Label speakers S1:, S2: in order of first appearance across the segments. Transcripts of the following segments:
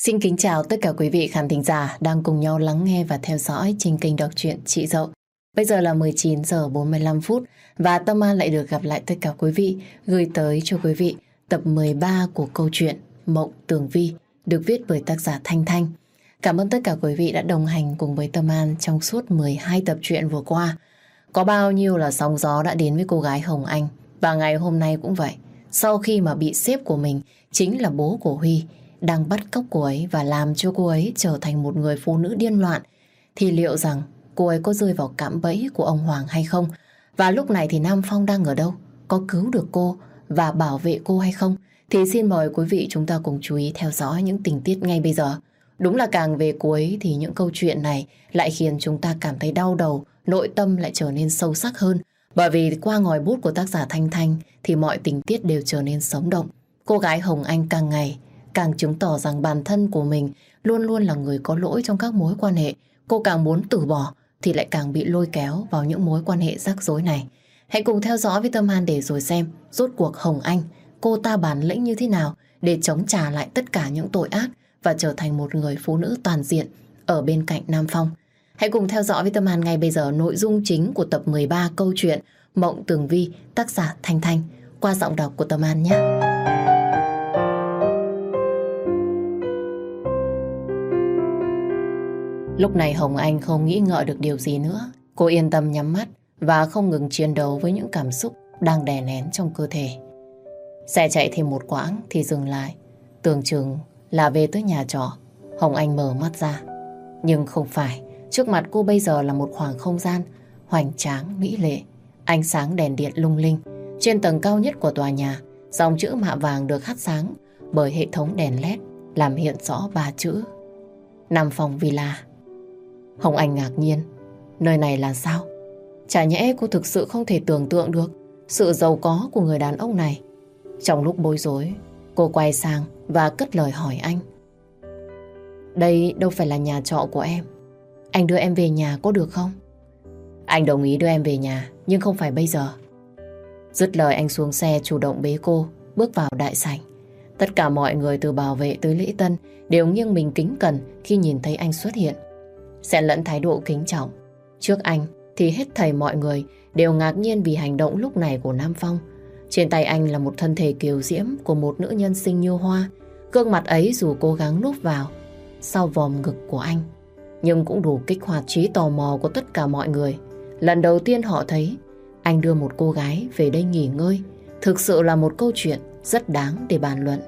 S1: Xin kính chào tất cả quý vị khán thính giả đang cùng nhau lắng nghe và theo dõi trên kênh đọc truyện Chị Dậu. Bây giờ là 19 giờ 45 phút và Tâm An lại được gặp lại tất cả quý vị, gửi tới cho quý vị tập 13 của câu chuyện Mộng Tường Vi được viết bởi tác giả Thanh Thanh. Cảm ơn tất cả quý vị đã đồng hành cùng với Tâm An trong suốt 12 tập truyện vừa qua. Có bao nhiêu là sóng gió đã đến với cô gái Hồng Anh, và ngày hôm nay cũng vậy. Sau khi mà bị sếp của mình, chính là bố của Huy, đang bắt cóc cô ấy và làm cho cô ấy trở thành một người phụ nữ điên loạn, thì liệu rằng cô ấy có rơi vào cạm bẫy của ông Hoàng hay không? Và lúc này thì Nam Phong đang ở đâu? Có cứu được cô và bảo vệ cô hay không? Thì xin mời quý vị chúng ta cùng chú ý theo dõi những tình tiết ngay bây giờ. Đúng là càng về cuối thì những câu chuyện này lại khiến chúng ta cảm thấy đau đầu, nội tâm lại trở nên sâu sắc hơn. Bởi vì qua ngòi bút của tác giả Thanh Thanh thì mọi tình tiết đều trở nên sống động. Cô gái Hồng Anh càng ngày càng chứng tỏ rằng bản thân của mình luôn luôn là người có lỗi trong các mối quan hệ. Cô càng muốn từ bỏ thì lại càng bị lôi kéo vào những mối quan hệ rắc rối này. Hãy cùng theo dõi với Tâm An để rồi xem rốt cuộc Hồng Anh, cô ta bản lĩnh như thế nào để chống trả lại tất cả những tội ác và trở thành một người phụ nữ toàn diện ở bên cạnh Nam Phong. Hãy cùng theo dõi với Tâm An ngay bây giờ nội dung chính của tập 13 câu chuyện Mộng Tường Vi, tác giả Thanh Thanh, qua giọng đọc của Tâm An nhé. Lúc này Hồng Anh không nghĩ ngợi được điều gì nữa. Cô yên tâm nhắm mắt và không ngừng chiến đấu với những cảm xúc đang đè nén trong cơ thể. Xe chạy thêm một quãng thì dừng lại. Tưởng chừng là về tới nhà trọ. Hồng Anh mở mắt ra. Nhưng không phải. Trước mặt cô bây giờ là một khoảng không gian hoành tráng, mỹ lệ. Ánh sáng đèn điện lung linh. Trên tầng cao nhất của tòa nhà, dòng chữ mạ vàng được hắt sáng bởi hệ thống đèn LED làm hiện rõ 3 chữ Nam Phong Villa. Hồng Anh ngạc nhiên. Nơi này là sao? Chả nhẽ cô thực sự không thể tưởng tượng được sự giàu có của người đàn ông này. Trong lúc bối rối, cô quay sang và cất lời hỏi anh. Đây đâu phải là nhà trọ của em. Anh đưa em về nhà có được không? Anh đồng ý đưa em về nhà, nhưng không phải bây giờ. Dứt lời anh xuống xe chủ động bế cô, bước vào đại sảnh. Tất cả mọi người từ bảo vệ tới lễ tân đều nghiêng mình kính cẩn khi nhìn thấy anh xuất hiện. Xen lẫn thái độ kính trọng. Trước anh thì hết thảy mọi người đều ngạc nhiên vì hành động lúc này của Nam Phong. Trên tay anh là một thân thể kiều diễm của một nữ nhân xinh như hoa. Gương mặt ấy dù cố gắng núp vào sau vòm ngực của anh, nhưng cũng đủ kích hoạt trí tò mò của tất cả mọi người. Lần đầu tiên họ thấy anh đưa một cô gái về đây nghỉ ngơi. Thực sự là một câu chuyện rất đáng để bàn luận.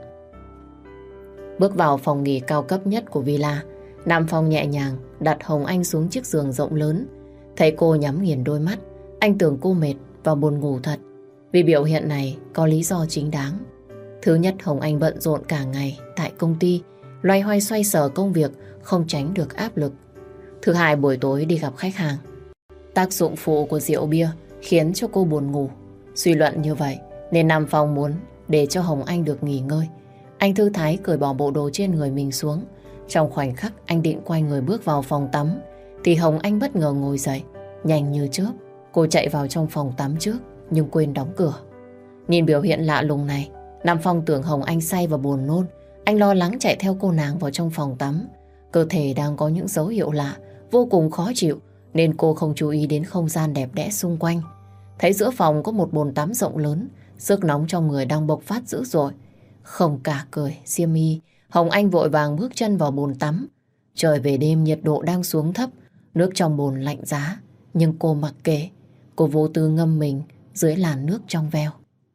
S1: Bước vào phòng nghỉ cao cấp nhất của villa, Nam Phong nhẹ nhàng đặt Hồng Anh xuống chiếc giường rộng lớn. Thấy cô nhắm nghiền đôi mắt, anh tưởng cô mệt và buồn ngủ thật. Vì biểu hiện này có lý do chính đáng. Thứ nhất, Hồng Anh bận rộn cả ngày tại công ty, loay hoay xoay sở công việc, không tránh được áp lực. Thứ hai, buổi tối đi gặp khách hàng. Tác dụng phụ của rượu bia khiến cho cô buồn ngủ. Suy luận như vậy nên Nam Phong muốn để cho Hồng Anh được nghỉ ngơi. Anh thư thái cởi bỏ bộ đồ trên người mình xuống. Trong khoảnh khắc anh định quay người bước vào phòng tắm thì Hồng Anh bất ngờ ngồi dậy. Nhanh như chớp, cô chạy vào trong phòng tắm trước nhưng quên đóng cửa. Nhìn biểu hiện lạ lùng này, Nam Phong tưởng Hồng Anh say và buồn nôn. Anh lo lắng chạy theo cô nàng vào trong phòng tắm. Cơ thể đang có những dấu hiệu lạ, vô cùng khó chịu, nên cô không chú ý đến không gian đẹp đẽ xung quanh. Thấy giữa phòng có một bồn tắm rộng lớn, sức nóng trong người đang bộc phát dữ dội. Không cả cởi xiêm y, Hồng Anh vội vàng bước chân vào bồn tắm. Trời về đêm nhiệt độ đang xuống thấp, nước trong bồn lạnh giá, nhưng cô mặc kệ. Cô vô tư ngâm mình dưới làn nước trong veo.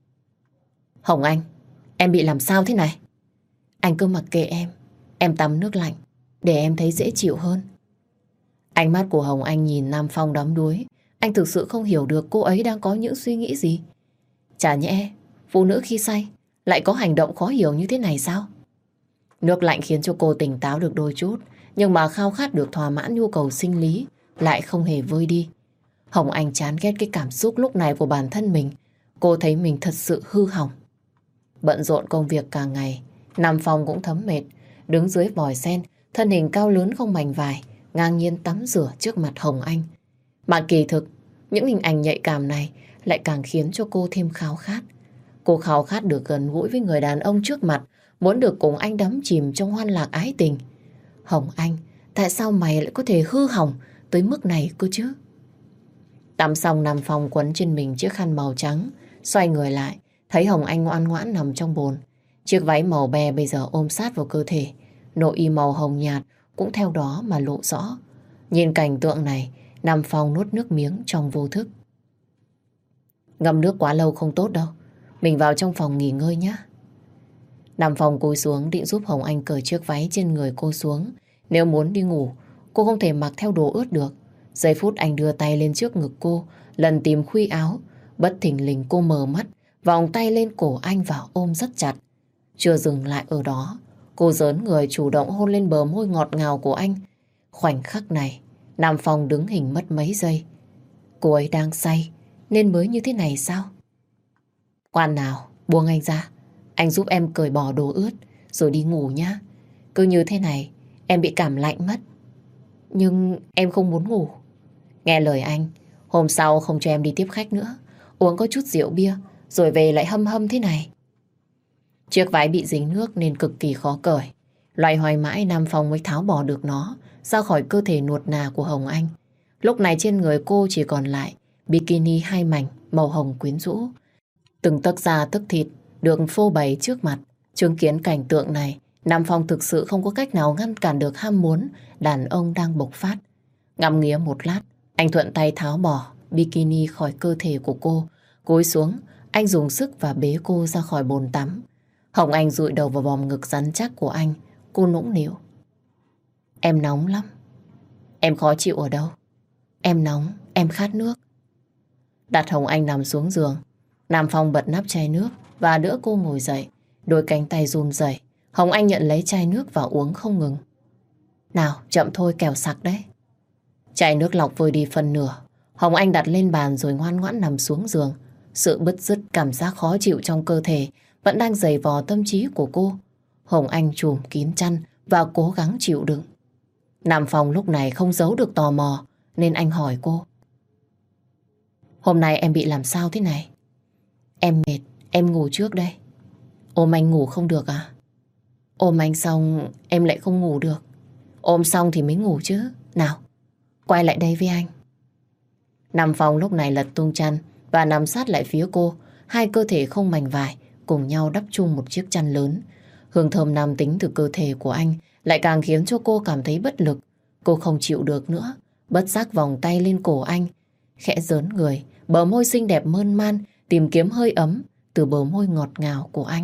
S1: Hồng Anh, em bị làm sao thế này? Anh cứ mặc kệ em tắm nước lạnh để em thấy dễ chịu hơn. Ánh mắt của Hồng Anh nhìn Nam Phong đắm đuối. Anh thực sự không hiểu được cô ấy đang có những suy nghĩ gì. Chả nhẽ phụ nữ khi say lại có hành động khó hiểu như thế này sao? Nước lạnh khiến cho cô tỉnh táo được đôi chút, nhưng mà khao khát được thỏa mãn nhu cầu sinh lý lại không hề vơi đi. Hồng Anh chán ghét cái cảm xúc lúc này của bản thân mình. Cô thấy mình thật sự hư hỏng. Bận rộn công việc cả ngày, Nam Phong cũng thấm mệt. Đứng dưới vòi sen, thân hình cao lớn không mảnh vải, ngang nhiên tắm rửa trước mặt Hồng Anh. Mà kỳ thực, những hình ảnh nhạy cảm này lại càng khiến cho cô thêm khao khát. Cô khao khát được gần gũi với người đàn ông trước mặt, muốn được cùng anh đắm chìm trong hoan lạc ái tình. Hồng Anh, tại sao mày lại có thể hư hỏng tới mức này cơ chứ? Tắm xong Nam Phong quấn trên mình chiếc khăn màu trắng, xoay người lại, thấy Hồng Anh ngoan ngoãn nằm trong bồn. Chiếc váy màu be bây giờ ôm sát vào cơ thể, nội y màu hồng nhạt cũng theo đó mà lộ rõ. Nhìn cảnh tượng này, Nam Phong nuốt nước miếng trong vô thức. Ngâm nước quá lâu không tốt đâu, mình vào trong phòng nghỉ ngơi nhé. Nam Phong cúi xuống định giúp Hồng Anh cởi chiếc váy trên người cô xuống. Nếu muốn đi ngủ, cô không thể mặc theo đồ ướt được. Giây phút anh đưa tay lên trước ngực cô, lần tìm khuy áo, bất thình lình cô mở mắt, vòng tay lên cổ anh và ôm rất chặt. Chưa dừng lại ở đó, cô giớn người chủ động hôn lên bờ môi ngọt ngào của anh. Khoảnh khắc này, Nam Phong đứng hình mất mấy giây. Cô ấy đang say, nên mới như thế này sao? Khoan nào, buông anh ra. Anh giúp em cởi bỏ đồ ướt, rồi đi ngủ nhá. Cứ như thế này, em bị cảm lạnh mất. Nhưng em không muốn ngủ. Nghe lời anh, hôm sau không cho em đi tiếp khách nữa. Uống có chút rượu bia, rồi về lại hâm hâm thế này. Chiếc váy bị dính nước nên cực kỳ khó cởi. Loay hoay mãi Nam Phong mới tháo bỏ được nó ra khỏi cơ thể nuột nà của Hồng Anh. Lúc này trên người cô chỉ còn lại bikini hai mảnh màu hồng quyến rũ. Từng tấc da tấc thịt được phô bày trước mặt. Chứng kiến cảnh tượng này, Nam Phong thực sự không có cách nào ngăn cản được ham muốn đàn ông đang bộc phát. Ngắm nghía một lát, anh thuận tay tháo bỏ bikini khỏi cơ thể của cô. Cúi xuống, anh dùng sức và bế cô ra khỏi bồn tắm. Hồng Anh dụi đầu vào vòng ngực rắn chắc của anh. Cô nũng nịu. Em nóng lắm. Em khó chịu ở đâu? Em nóng, em khát nước. Đặt Hồng Anh nằm xuống giường. Nam Phong bật nắp chai nước và đỡ cô ngồi dậy. Đôi cánh tay run rẩy. Hồng Anh nhận lấy chai nước và uống không ngừng. Nào, chậm thôi kẻo sặc đấy. Chai nước lọc vơi đi phần nửa. Hồng Anh đặt lên bàn rồi ngoan ngoãn nằm xuống giường. Sự bứt rứt cảm giác khó chịu trong cơ thể vẫn đang giày vò tâm trí của cô. Hồng Anh trùm kín chăn và cố gắng chịu đựng. Nam Phong lúc này không giấu được tò mò nên anh hỏi cô. Hôm nay em bị làm sao thế này? Em mệt, em ngủ trước đây. Ôm anh ngủ không được à? Ôm anh xong em lại không ngủ được. Ôm xong thì mới ngủ chứ. Nào, quay lại đây với anh. Nam Phong lúc này lật tung chăn và nằm sát lại phía cô. Hai cơ thể không mảnh vải cùng nhau đắp chung một chiếc chăn lớn. Hương thơm nam tính từ cơ thể của anh lại càng khiến cho cô cảm thấy bất lực. Cô không chịu được nữa, bất giác vòng tay lên cổ anh, khẽ giớn người, bờ môi xinh đẹp mơn man tìm kiếm hơi ấm từ bờ môi ngọt ngào của anh.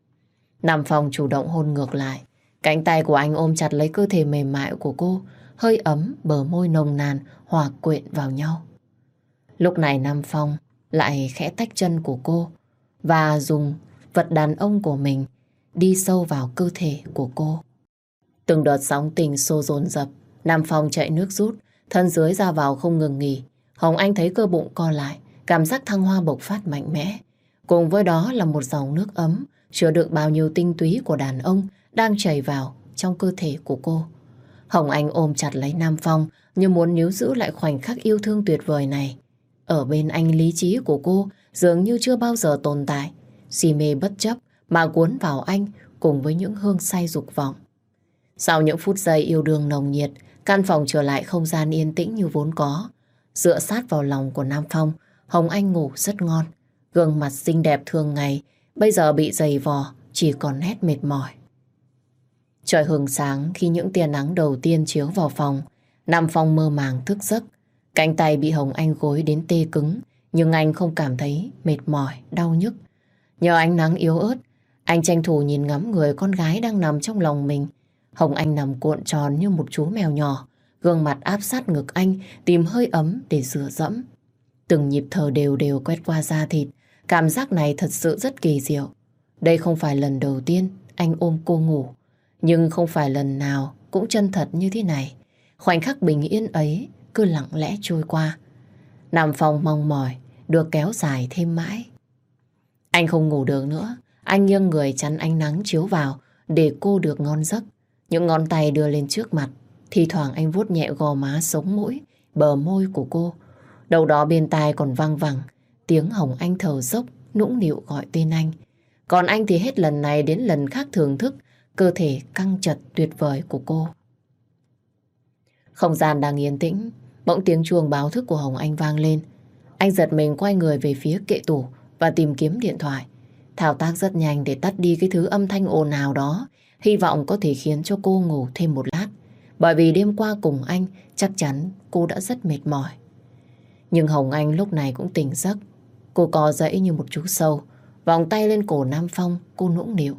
S1: Nam Phong chủ động hôn ngược lại, cánh tay của anh ôm chặt lấy cơ thể mềm mại của cô, hơi ấm, bờ môi nồng nàn hòa quyện vào nhau. Lúc này Nam Phong lại khẽ tách chân của cô và dùng vật đàn ông của mình đi sâu vào cơ thể của cô. Từng đợt sóng tình xô dồn dập, Nam Phong chạy nước rút, thân dưới ra vào không ngừng nghỉ. Hồng Anh thấy cơ bụng co lại, cảm giác thăng hoa bộc phát mạnh mẽ. Cùng với đó là một dòng nước ấm, chứa đựng bao nhiêu tinh túy của đàn ông đang chảy vào trong cơ thể của cô. Hồng Anh ôm chặt lấy Nam Phong như muốn níu giữ lại khoảnh khắc yêu thương tuyệt vời này. Ở bên anh lý trí của cô dường như chưa bao giờ tồn tại. Si mê bất chấp mà cuốn vào anh cùng với những hương say dục vọng. Sau những phút giây yêu đương nồng nhiệt, căn phòng trở lại không gian yên tĩnh như vốn có. Dựa sát vào lòng của Nam Phong, Hồng Anh ngủ rất ngon. Gương mặt xinh đẹp thường ngày bây giờ bị dày vò, chỉ còn nét mệt mỏi. Trời hừng sáng khi những tia nắng đầu tiên chiếu vào phòng. Nam Phong mơ màng thức giấc. Cánh tay bị Hồng Anh gối đến tê cứng, nhưng anh không cảm thấy mệt mỏi, đau nhức. Nhờ ánh nắng yếu ớt, anh tranh thủ nhìn ngắm người con gái đang nằm trong lòng mình. Hồng Anh nằm cuộn tròn như một chú mèo nhỏ, gương mặt áp sát ngực anh, tìm hơi ấm để dựa dẫm. Từng nhịp thở đều đều quét qua da thịt, cảm giác này thật sự rất kỳ diệu. Đây không phải lần đầu tiên anh ôm cô ngủ, nhưng không phải lần nào cũng chân thật như thế này. Khoảnh khắc bình yên ấy cứ lặng lẽ trôi qua. Nam Phong mong mỏi được kéo dài thêm mãi. Anh không ngủ được nữa, anh nghiêng người chắn ánh nắng chiếu vào để cô được ngon giấc. Những ngón tay đưa lên trước mặt, thi thoảng anh vuốt nhẹ gò má, sống mũi, bờ môi của cô. Đầu đó bên tai còn vang vẳng tiếng Hồng Anh thở dốc, nũng nịu gọi tên anh. Còn anh thì hết lần này đến lần khác thưởng thức cơ thể căng chật tuyệt vời của cô. Không gian đang yên tĩnh, bỗng tiếng chuông báo thức của Hồng Anh vang lên. Anh giật mình quay người về phía kệ tủ và tìm kiếm điện thoại. Thao tác rất nhanh để tắt đi cái thứ âm thanh ồn ào đó, hy vọng có thể khiến cho cô ngủ thêm một lát. Bởi vì đêm qua cùng anh, chắc chắn cô đã rất mệt mỏi. Nhưng Hồng Anh lúc này cũng tỉnh giấc. Cô co giãy như một chú sâu, vòng tay lên cổ Nam Phong, cô nũng nịu.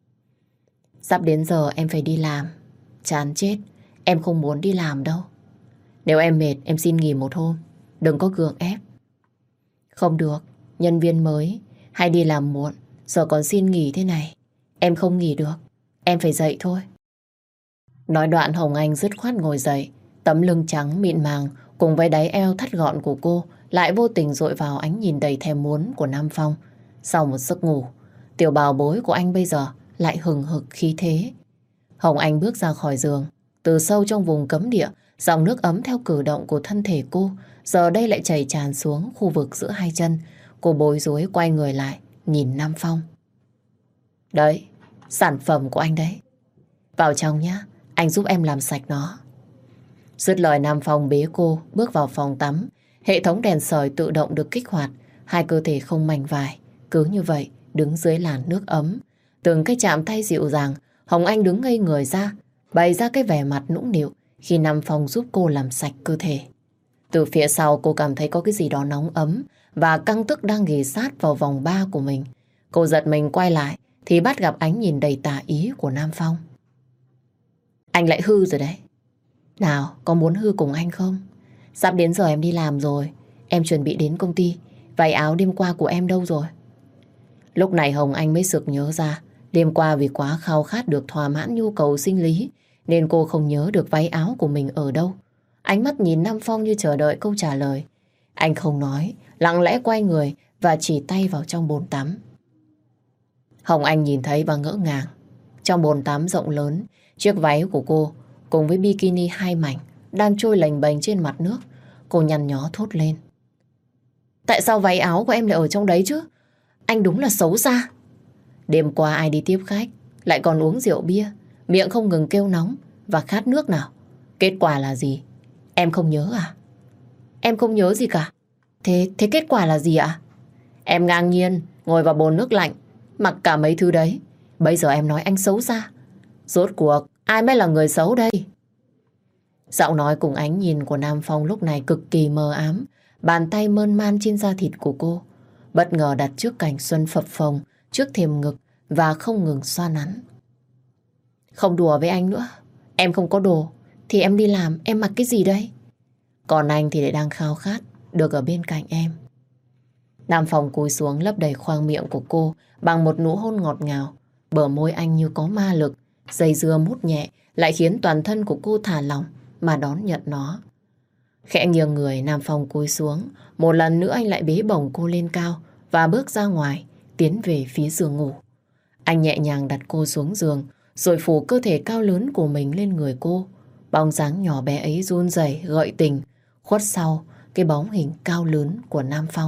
S1: Sắp đến giờ em phải đi làm. Chán chết, em không muốn đi làm đâu. Nếu em mệt, em xin nghỉ một hôm. Đừng có gượng ép. Không được, nhân viên mới hay đi làm muộn, giờ còn xin nghỉ thế này. Em không nghỉ được, em phải dậy thôi. Nói đoạn Hồng Anh dứt khoát ngồi dậy. Tấm lưng trắng mịn màng cùng với đáy eo thắt gọn của cô lại vô tình dội vào ánh nhìn đầy thèm muốn của Nam Phong. Sau một giấc ngủ, tiểu bảo bối của anh bây giờ lại hừng hực khí thế. Hồng Anh bước ra khỏi giường. Từ sâu trong vùng cấm địa, dòng nước ấm theo cử động của thân thể cô giờ đây lại chảy tràn xuống khu vực giữa hai chân. Cô bối rối quay người lại, nhìn Nam Phong. Đấy, sản phẩm của anh đấy. Vào trong nhá, anh giúp em làm sạch nó. Dứt lời Nam Phong bế cô bước vào phòng tắm. Hệ thống đèn sưởi tự động được kích hoạt. Hai cơ thể không mảnh vải, cứ như vậy đứng dưới làn nước ấm. Từng cái chạm tay dịu dàng, Hồng Anh đứng ngây người ra, bày ra cái vẻ mặt nũng nịu khi Nam Phong giúp cô làm sạch cơ thể. Từ phía sau cô cảm thấy có cái gì đó nóng ấm và căng tức đang ghì sát vào vòng ba của mình. Cô giật mình quay lại thì bắt gặp ánh nhìn đầy tà ý của Nam Phong. Anh lại hư rồi đấy. Nào, có muốn hư cùng anh không? Sắp đến giờ em đi làm rồi. Em chuẩn bị đến công ty. Váy áo đêm qua của em đâu rồi? Lúc này Hồng Anh mới sực nhớ ra. Đêm qua vì quá khao khát được thỏa mãn nhu cầu sinh lý nên cô không nhớ được váy áo của mình ở đâu. Ánh mắt nhìn Nam Phong như chờ đợi câu trả lời. Anh không nói, lặng lẽ quay người và chỉ tay vào trong bồn tắm. Hồng Anh nhìn thấy và ngỡ ngàng. Trong bồn tắm rộng lớn, chiếc váy của cô cùng với bikini hai mảnh đang trôi lềnh bềnh trên mặt nước. Cô nhăn nhó thốt lên. Tại sao váy áo của em lại ở trong đấy chứ? Anh đúng là xấu xa. Đêm qua ai đi tiếp khách, lại còn uống rượu bia, miệng không ngừng kêu nóng và khát nước nào. Kết quả là gì? Em không nhớ à? Em không nhớ gì cả. Thế kết quả là gì ạ? Em ngang nhiên ngồi vào bồn nước lạnh, mặc cả mấy thứ đấy. Bây giờ em nói anh xấu xa. Rốt cuộc ai mới là người xấu đây? Giọng nói cùng ánh nhìn của Nam Phong lúc này cực kỳ mờ ám. Bàn tay mơn man trên da thịt của cô bất ngờ đặt trước cảnh xuân phập phồng, trước thềm ngực và không ngừng xoa nắn. Không đùa với anh nữa. Em không có đồ thì em đi làm em mặc cái gì đây? Còn anh thì lại đang khao khát được ở bên cạnh em. Nam Phong cúi xuống lấp đầy khoang miệng của cô bằng một nụ hôn ngọt ngào. Bờ môi anh như có ma lực, dây dưa mút nhẹ lại khiến toàn thân của cô thả lỏng mà đón nhận nó. Khẽ nghiêng người, Nam Phong cúi xuống. Một lần nữa anh lại bế bổng cô lên cao và bước ra ngoài, tiến về phía giường ngủ. Anh nhẹ nhàng đặt cô xuống giường, rồi phủ cơ thể cao lớn của mình lên người cô. Bóng dáng nhỏ bé ấy run rẩy gợi tình, khuất sau cái bóng hình cao lớn của Nam Phong.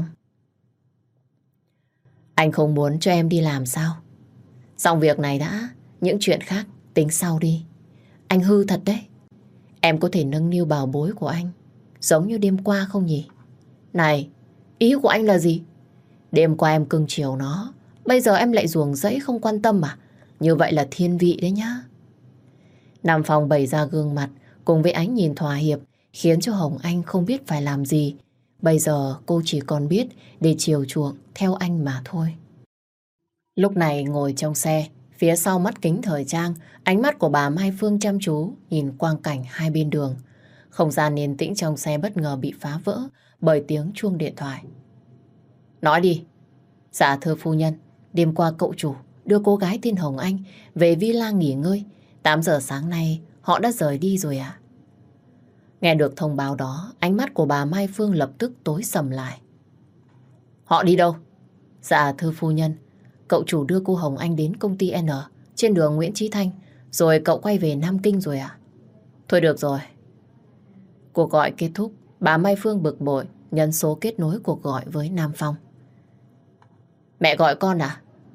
S1: Anh không muốn cho em đi làm sao? Xong việc này đã, những chuyện khác tính sau đi. Anh hư thật đấy. Em có thể nâng niu bảo bối của anh giống như đêm qua không nhỉ? Này, ý của anh là gì? Đêm qua em cưng chiều nó, bây giờ em lại ruồng rẫy không quan tâm à? Như vậy là thiên vị đấy nhá. Nam Phong bày ra gương mặt cùng với ánh nhìn thỏa hiệp khiến cho Hồng Anh không biết phải làm gì. Bây giờ cô chỉ còn biết để chiều chuộng theo anh mà thôi. Lúc này ngồi trong xe, phía sau mắt kính thời trang, ánh mắt của bà Mai Phương chăm chú nhìn quang cảnh hai bên đường. Không gian yên tĩnh trong xe bất ngờ bị phá vỡ bởi tiếng chuông điện thoại. Nói đi. Dạ thưa phu nhân, đêm qua cậu chủ đưa cô gái tên Hồng Anh về villa nghỉ ngơi. 8 giờ sáng nay họ đã rời đi rồi ạ. Nghe được thông báo đó, ánh mắt của bà Mai Phương lập tức tối sầm lại. Họ đi đâu? Dạ thưa phu nhân, cậu chủ đưa cô Hồng Anh đến công ty N trên đường Nguyễn Chí Thanh, rồi cậu quay về Nam Kinh rồi ạ. Thôi được rồi. Cuộc gọi kết thúc, bà Mai Phương bực bội nhấn số kết nối cuộc gọi với Nam Phong. Mẹ gọi con à?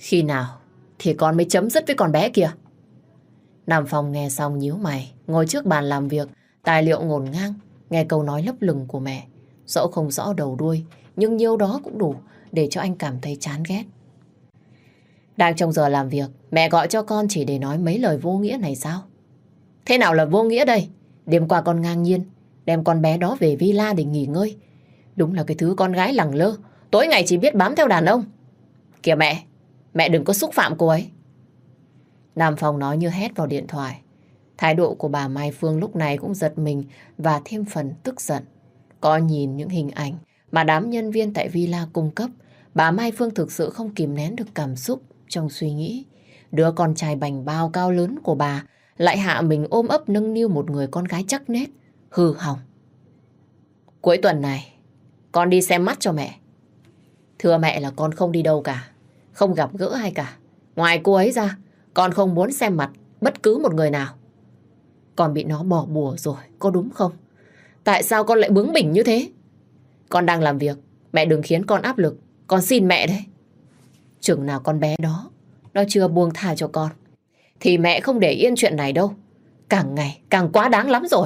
S1: Khi nào thì con mới chấm dứt với con bé kia? Nam Phong nghe xong nhíu mày, ngồi trước bàn làm việc, tài liệu ngổn ngang, nghe câu nói lấp lửng của mẹ. Dẫu không rõ đầu đuôi, nhưng nhiêu đó cũng đủ để cho anh cảm thấy chán ghét. Đang trong giờ làm việc, mẹ gọi cho con chỉ để nói mấy lời vô nghĩa này sao? Thế nào là vô nghĩa đây? Đêm qua con ngang nhiên đem con bé đó về villa để nghỉ ngơi. Đúng là cái thứ con gái lẳng lơ, tối ngày chỉ biết bám theo đàn ông. Kìa mẹ đừng có xúc phạm cô ấy. Nam Phong nói như hét vào điện thoại. Thái độ của bà Mai Phương lúc này cũng giật mình và thêm phần tức giận. Có nhìn những hình ảnh mà đám nhân viên tại villa cung cấp, bà Mai Phương thực sự không kìm nén được cảm xúc trong suy nghĩ. Đứa con trai bành bao cao lớn của bà lại hạ mình ôm ấp nâng niu một người con gái chắc nết, hư hỏng. Cuối tuần này, con đi xem mắt cho mẹ. Thưa mẹ là con không đi đâu cả, không gặp gỡ ai cả. Ngoài cô ấy ra, con không muốn xem mặt bất cứ một người nào. Con bị nó bỏ bùa rồi, có đúng không? Tại sao con lại bướng bỉnh như thế? Con đang làm việc, mẹ đừng khiến con áp lực. Con xin mẹ đấy. Chừng nào con bé đó, nó chưa buông tha cho con, thì mẹ không để yên chuyện này đâu. Càng ngày càng quá đáng lắm rồi.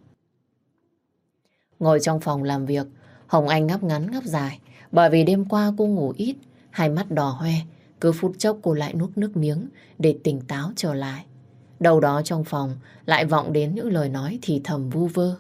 S1: Ngồi trong phòng làm việc, Hồng Anh ngáp ngắn ngáp dài. Bởi vì đêm qua cô ngủ ít, hai mắt đỏ hoe. Cứ phút chốc cô lại nuốt nước miếng để tỉnh táo trở lại. Đâu đó trong phòng lại vọng đến những lời nói thì thầm vu vơ.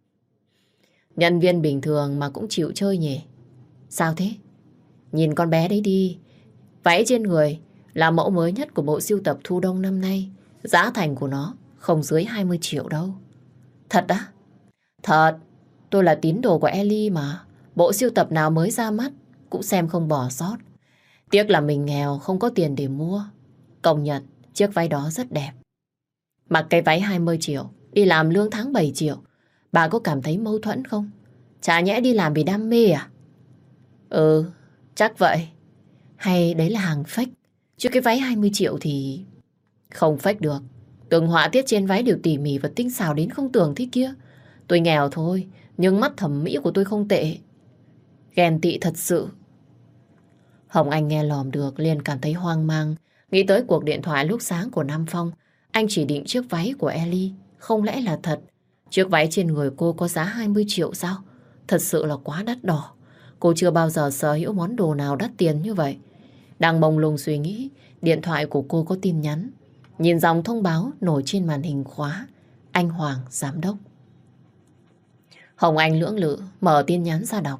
S1: Nhân viên bình thường mà cũng chịu chơi nhỉ? Sao thế? Nhìn con bé đấy đi. Váy trên người là mẫu mới nhất của bộ sưu tập thu đông năm nay. Giá thành của nó không dưới 20 triệu đâu. Thật á? Thật. Tôi là tín đồ của Ellie mà. Bộ sưu tập nào mới ra mắt cũng xem không bỏ sót. Tiếc là mình nghèo không có tiền để mua. Công nhận chiếc váy đó rất đẹp. Mặc cái váy 20 triệu, đi làm lương tháng 7 triệu. Bà có cảm thấy mâu thuẫn không? Chả nhẽ đi làm vì đam mê à? Ừ, chắc vậy. Hay đấy là hàng fake. Chứ cái váy 20 triệu thì... Không fake được. Từng họa tiết trên váy đều tỉ mỉ và tinh xảo đến không tưởng thế kia. Tôi nghèo thôi, nhưng mắt thẩm mỹ của tôi không tệ. Ghen tị thật sự. Hồng Anh nghe lòm được liền cảm thấy hoang mang. Nghĩ tới cuộc điện thoại lúc sáng của Nam Phong. Anh chỉ định chiếc váy của Ellie. Không lẽ là thật? Chiếc váy trên người cô có giá 20 triệu sao? Thật sự là quá đắt đỏ. Cô chưa bao giờ sở hữu món đồ nào đắt tiền như vậy. Đang mông lung suy nghĩ, điện thoại của cô có tin nhắn. Nhìn dòng thông báo nổi trên màn hình khóa. Anh Hoàng, giám đốc. Hồng Anh lưỡng lự, mở tin nhắn ra đọc.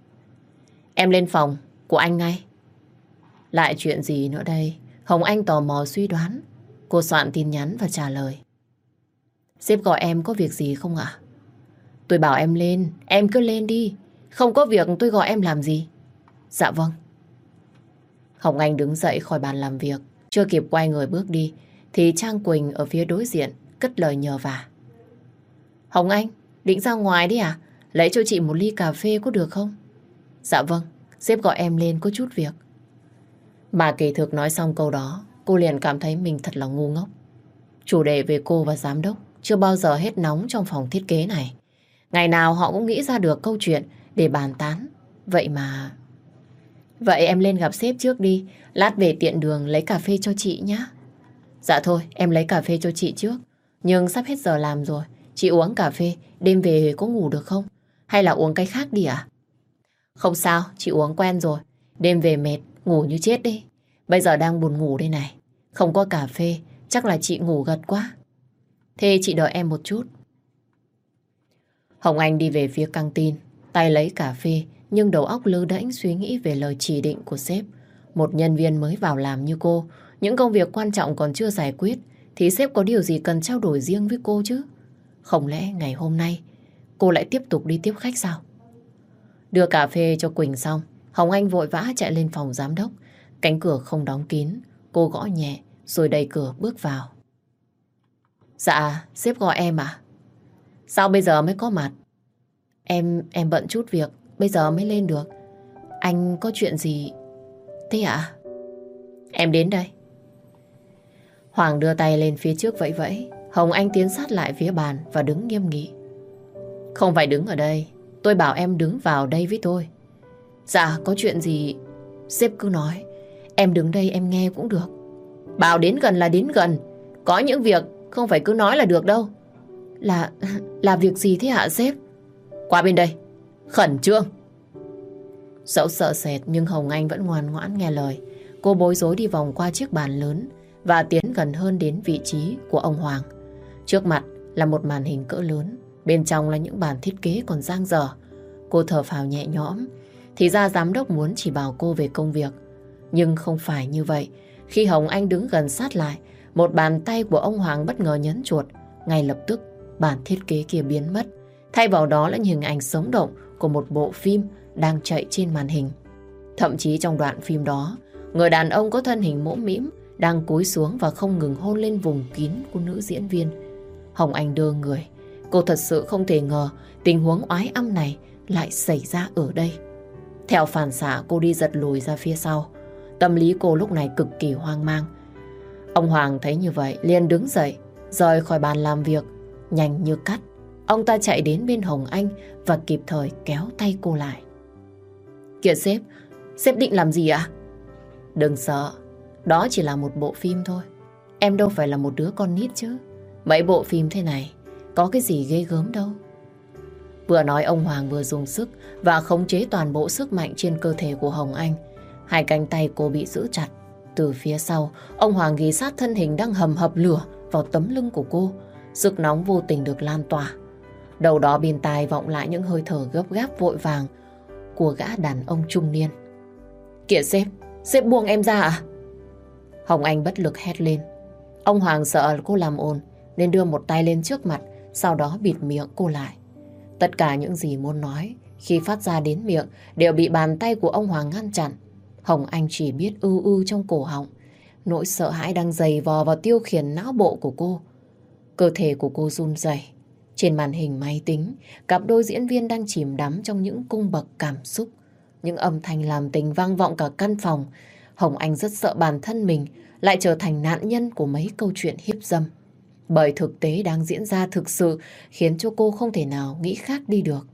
S1: Em lên phòng của anh ngay. Lại chuyện gì nữa đây? Hồng Anh tò mò suy đoán. Cô soạn tin nhắn và trả lời. Sếp gọi em có việc gì không ạ? Tôi bảo em lên, em cứ lên đi. Không có việc tôi gọi em làm gì? Dạ vâng. Hồng Anh đứng dậy khỏi bàn làm việc. Chưa kịp quay người bước đi thì Trang Quỳnh ở phía đối diện cất lời nhờ vả. Hồng Anh, định ra ngoài đi à? Lấy cho chị một ly cà phê có được không? Dạ vâng, sếp gọi em lên có chút việc. Bà kỳ thực nói xong câu đó, cô liền cảm thấy mình thật là ngu ngốc. Chủ đề về cô và giám đốc chưa bao giờ hết nóng trong phòng thiết kế này. Ngày nào họ cũng nghĩ ra được câu chuyện để bàn tán. Vậy mà... Vậy em lên gặp sếp trước đi. Lát về tiện đường lấy cà phê cho chị nhé. Dạ thôi, em lấy cà phê cho chị trước. Nhưng sắp hết giờ làm rồi. Chị uống cà phê, đêm về có ngủ được không? Hay là uống cái khác đi à? Không sao, chị uống quen rồi. Đêm về mệt, ngủ như chết đi. Bây giờ đang buồn ngủ đây này. Không có cà phê, chắc là chị ngủ gật quá. Thế chị đợi em một chút. Hồng Anh đi về phía căng tin, tay lấy cà phê, nhưng đầu óc lơ đễnh suy nghĩ về lời chỉ định của sếp. Một nhân viên mới vào làm như cô, những công việc quan trọng còn chưa giải quyết, thì sếp có điều gì cần trao đổi riêng với cô chứ? Không lẽ ngày hôm nay cô lại tiếp tục đi tiếp khách sao? Đưa cà phê cho Quỳnh xong, Hồng Anh vội vã chạy lên phòng giám đốc. Cánh cửa không đóng kín, cô gõ nhẹ rồi đẩy cửa bước vào. Dạ, sếp gọi em à? Sao bây giờ mới có mặt? Em bận chút việc, bây giờ mới lên được. Anh có chuyện gì? Thế ạ? Em đến đây. Hoàng đưa tay lên phía trước vẫy vẫy. Hồng Anh tiến sát lại phía bàn và đứng nghiêm nghị. Không phải đứng ở đây, tôi bảo em đứng vào đây với tôi. Dạ, có chuyện gì? Sếp cứ nói, Em đứng đây em nghe cũng được. Bảo đến gần là đến gần. Có những việc không phải cứ nói là được đâu. Là việc gì thế hả sếp? Qua bên đây. Khẩn trương. Dẫu sợ sệt nhưng Hồng Anh vẫn ngoan ngoãn nghe lời. Cô bối rối đi vòng qua chiếc bàn lớn và tiến gần hơn đến vị trí của ông Hoàng. Trước mặt là một màn hình cỡ lớn. Bên trong là những bản thiết kế còn dang dở. Cô thở phào nhẹ nhõm. Thì ra giám đốc muốn chỉ bảo cô về công việc. Nhưng không phải như vậy. Khi Hồng Anh đứng gần sát lại, một bàn tay của ông Hoàng bất ngờ nhấn chuột. Ngay lập tức bản thiết kế kia biến mất. Thay vào đó là những hình ảnh sống động của một bộ phim đang chạy trên màn hình. Thậm chí trong đoạn phim đó, người đàn ông có thân hình mõm mĩm đang cúi xuống và không ngừng hôn lên vùng kín của nữ diễn viên. Hồng Anh đơ người. Cô thật sự không thể ngờ tình huống oái ăm này lại xảy ra ở đây. Theo phản xạ cô đi giật lùi ra phía sau. Tâm lý cô lúc này cực kỳ hoang mang. Ông Hoàng thấy như vậy liền đứng dậy, rời khỏi bàn làm việc. Nhanh như cắt, ông ta chạy đến bên Hồng Anh và kịp thời kéo tay cô lại. Kìa sếp, sếp định làm gì ạ? Đừng sợ, đó chỉ là một bộ phim thôi. Em đâu phải là một đứa con nít chứ. Mấy bộ phim thế này, có cái gì ghê gớm đâu. Vừa nói ông Hoàng vừa dùng sức và khống chế toàn bộ sức mạnh trên cơ thể của Hồng Anh. Hai cánh tay cô bị giữ chặt. Từ phía sau, ông Hoàng ghì sát thân hình đang hầm hập lửa vào tấm lưng của cô. Sức nóng vô tình được lan tỏa. Đầu đó bên tai vọng lại những hơi thở gấp gáp vội vàng của gã đàn ông trung niên. Kìa sếp buông em ra à? Hồng Anh bất lực hét lên. Ông Hoàng sợ cô làm ồn nên đưa một tay lên trước mặt, sau đó bịt miệng cô lại. Tất cả những gì muốn nói khi phát ra đến miệng đều bị bàn tay của ông Hoàng ngăn chặn. Hồng Anh chỉ biết trong cổ họng. Nỗi sợ hãi đang dày vò và tiêu khiển não bộ của cô. Cơ thể của cô run rẩy. Trên màn hình máy tính, cặp đôi diễn viên đang chìm đắm trong những cung bậc cảm xúc. Những âm thanh làm tình vang vọng cả căn phòng. Hồng Anh rất sợ bản thân mình lại trở thành nạn nhân của mấy câu chuyện hiếp dâm. Bởi thực tế đang diễn ra thực sự khiến cho cô không thể nào nghĩ khác đi được.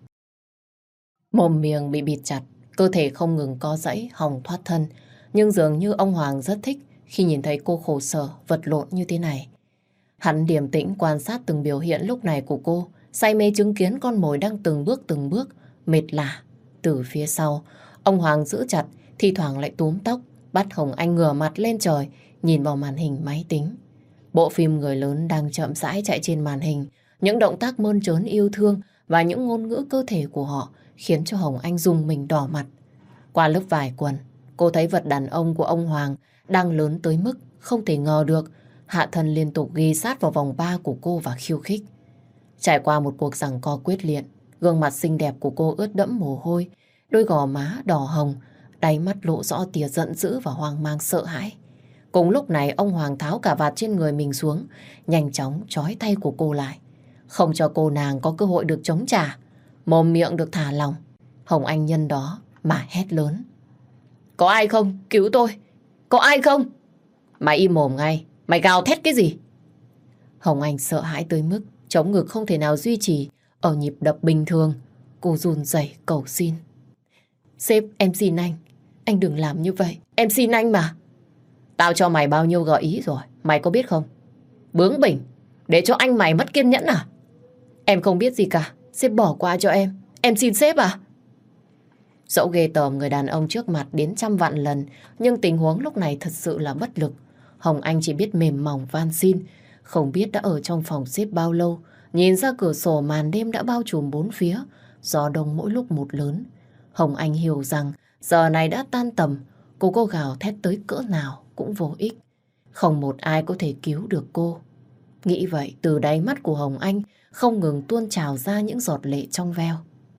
S1: Mồm miệng bị bịt chặt, cơ thể không ngừng co giãy, hòng thoát thân. Nhưng dường như ông Hoàng rất thích khi nhìn thấy cô khổ sở, vật lộn như thế này. Hắn điềm tĩnh quan sát từng biểu hiện lúc này của cô, say mê chứng kiến con mồi đang từng bước mệt lả. Từ phía sau, ông Hoàng giữ chặt, thi thoảng lại túm tóc, bắt Hồng Anh ngửa mặt lên trời, nhìn vào màn hình máy tính. Bộ phim người lớn đang chậm rãi chạy trên màn hình. Những động tác mơn trớn yêu thương và những ngôn ngữ cơ thể của họ khiến cho Hồng Anh rùng mình đỏ mặt. Qua lớp vải quần, cô thấy vật đàn ông của ông Hoàng đang lớn tới mức không thể ngờ được. Hạ thân liên tục ghi sát vào vòng ba của cô và khiêu khích. Trải qua một cuộc giằng co quyết liệt, gương mặt xinh đẹp của cô ướt đẫm mồ hôi, đôi gò má đỏ hồng, đáy mắt lộ rõ tia giận dữ và hoang mang sợ hãi. Cùng lúc này ông Hoàng tháo cả vạt trên người mình xuống, nhanh chóng trói tay của cô lại, không cho cô nàng có cơ hội được chống trả, mồm miệng được thả lỏng. Hồng Anh nhân đó mà hét lớn. Có ai không? Cứu tôi! Có ai không? Mày im mồm ngay, mày gào thét cái gì? Hồng Anh sợ hãi tới mức chống ngực không thể nào duy trì ở nhịp đập bình thường. Cô run rẩy cầu xin. Sếp, em xin anh đừng làm như vậy, em xin anh mà. Tao cho mày bao nhiêu gợi ý rồi, mày có biết không? Bướng bỉnh, để cho anh mày mất kiên nhẫn à? Em không biết gì cả, sếp bỏ qua cho em xin sếp à? Dẫu ghê tởm người đàn ông trước mặt đến trăm vạn lần, nhưng tình huống lúc này thật sự là bất lực. Hồng Anh chỉ biết mềm mỏng van xin. Không biết đã ở trong phòng sếp bao lâu, nhìn ra cửa sổ màn đêm đã bao trùm bốn phía, gió đông mỗi lúc một lớn. Hồng Anh hiểu rằng giờ này đã tan tầm, cô có gào thét tới cỡ nào cũng vô ích. Không một ai có thể cứu được cô. Nghĩ vậy, từ đáy mắt của Hồng Anh không ngừng tuôn trào ra những giọt lệ trong veo.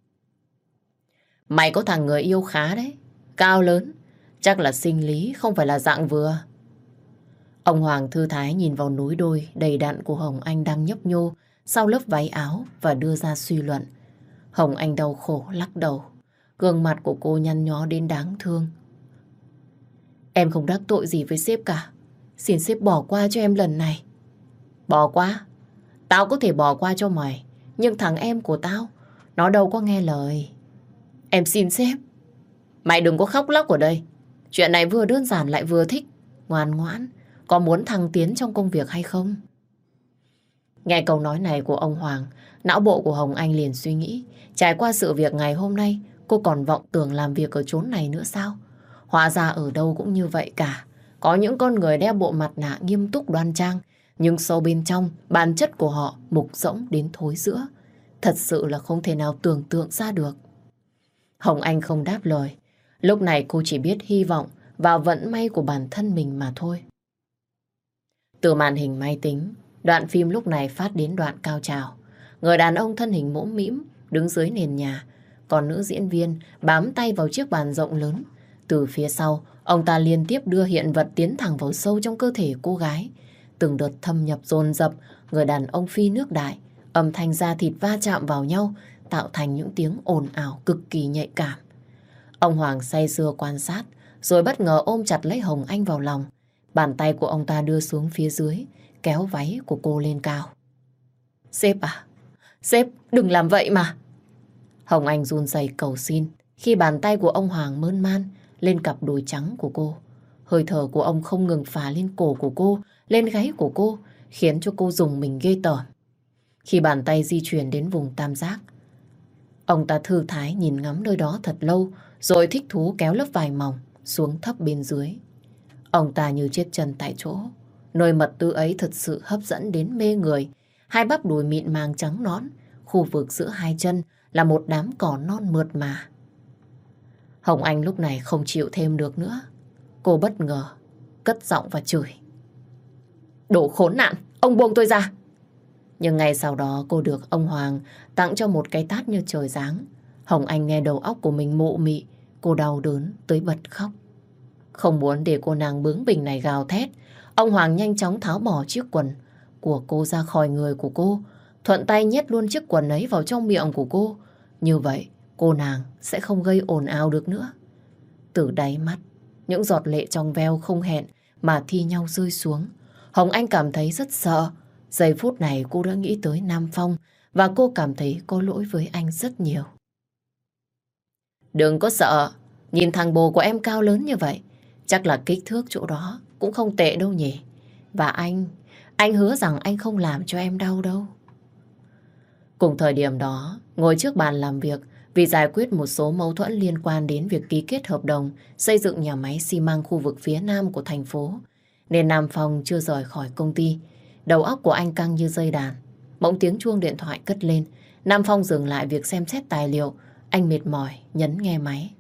S1: Mày có thằng người yêu khá đấy, cao lớn, chắc là sinh lý, không phải là dạng vừa. Ông Hoàng thư thái nhìn vào núi đôi đầy đặn của Hồng Anh đang nhấp nhô sau lớp váy áo và đưa ra suy luận. Hồng Anh đau khổ lắc đầu, gương mặt của cô nhăn nhó đến đáng thương. Em không đắc tội gì với sếp cả, xin sếp bỏ qua cho em lần này. Bỏ qua? Tao có thể bỏ qua cho mày, nhưng thằng em của tao, nó đâu có nghe lời. Em xin sếp. Mày đừng có khóc lóc ở đây. Chuyện này vừa đơn giản lại vừa thích. Ngoan ngoãn, có muốn thăng tiến trong công việc hay không? Nghe câu nói này của ông Hoàng, não bộ của Hồng Anh liền suy nghĩ. Trải qua sự việc ngày hôm nay, cô còn vọng tưởng làm việc ở chốn này nữa sao? Hóa ra ở đâu cũng như vậy cả. Có những con người đeo bộ mặt nạ nghiêm túc đoan trang, nhưng sâu bên trong, bản chất của họ mục rỗng đến thối rữa. Thật sự là không thể nào tưởng tượng ra được. Hồng Anh không đáp lời. Lúc này cô chỉ biết hy vọng vào vận may của bản thân mình mà thôi. Từ màn hình máy tính, đoạn phim lúc này phát đến đoạn cao trào. Người đàn ông thân hình mõm mĩm đứng dưới nền nhà, còn nữ diễn viên bám tay vào chiếc bàn rộng lớn. Từ phía sau, ông ta liên tiếp đưa hiện vật tiến thẳng vào sâu trong cơ thể cô gái. Từng đợt thâm nhập dồn dập, người đàn ông phi nước đại, âm thanh da thịt va chạm vào nhau, tạo thành những tiếng ồn ào cực kỳ nhạy cảm. Ông Hoàng say sưa quan sát, rồi bất ngờ ôm chặt lấy Hồng Anh vào lòng. Bàn tay của ông ta đưa xuống phía dưới, kéo váy của cô lên cao. Sếp à, sếp đừng làm vậy mà. Hồng Anh run rẩy cầu xin khi bàn tay của ông Hoàng mơn man lên cặp đùi trắng của cô. Hơi thở của ông không ngừng phả lên cổ của cô, lên gáy của cô, khiến cho cô rùng mình ghê tởm. Khi bàn tay di chuyển đến vùng tam giác, ông ta thư thái nhìn ngắm nơi đó thật lâu, rồi thích thú kéo lớp vải mỏng xuống thấp bên dưới. Ông ta như chết chân tại chỗ. Nơi mật tư ấy thật sự hấp dẫn đến mê người. Hai bắp đùi mịn màng trắng nõn, khu vực giữa hai chân là một đám cỏ non mượt mà. Hồng Anh lúc này không chịu thêm được nữa. Cô bất ngờ cất giọng và chửi. Đồ khốn nạn, ông buông tôi ra. Nhưng ngay sau đó cô được ông Hoàng tặng cho một cái tát như trời giáng. Hồng Anh nghe đầu óc của mình mụ mị, cô đau đớn tới bật khóc. Không muốn để cô nàng bướng bỉnh này gào thét, ông Hoàng nhanh chóng tháo bỏ chiếc quần của cô ra khỏi người của cô, thuận tay nhét luôn chiếc quần ấy vào trong miệng của cô. Như vậy, cô nàng sẽ không gây ồn ào được nữa. Từ đáy mắt, những giọt lệ trong veo không hẹn mà thi nhau rơi xuống. Hồng Anh cảm thấy rất sợ. Giây phút này cô đã nghĩ tới Nam Phong và cô cảm thấy có lỗi với anh rất nhiều. Đừng có sợ, nhìn thằng bồ của em cao lớn như vậy, chắc là kích thước chỗ đó cũng không tệ đâu nhỉ. Và anh hứa rằng anh không làm cho em đau đâu. Cùng thời điểm đó, ngồi trước bàn làm việc vì giải quyết một số mâu thuẫn liên quan đến việc ký kết hợp đồng xây dựng nhà máy xi măng khu vực phía nam của thành phố, nên Nam Phong chưa rời khỏi công ty. Đầu óc của anh căng như dây đàn. Bỗng tiếng chuông điện thoại cất lên. Nam Phong dừng lại việc xem xét tài liệu. Anh mệt mỏi nhấn nghe máy.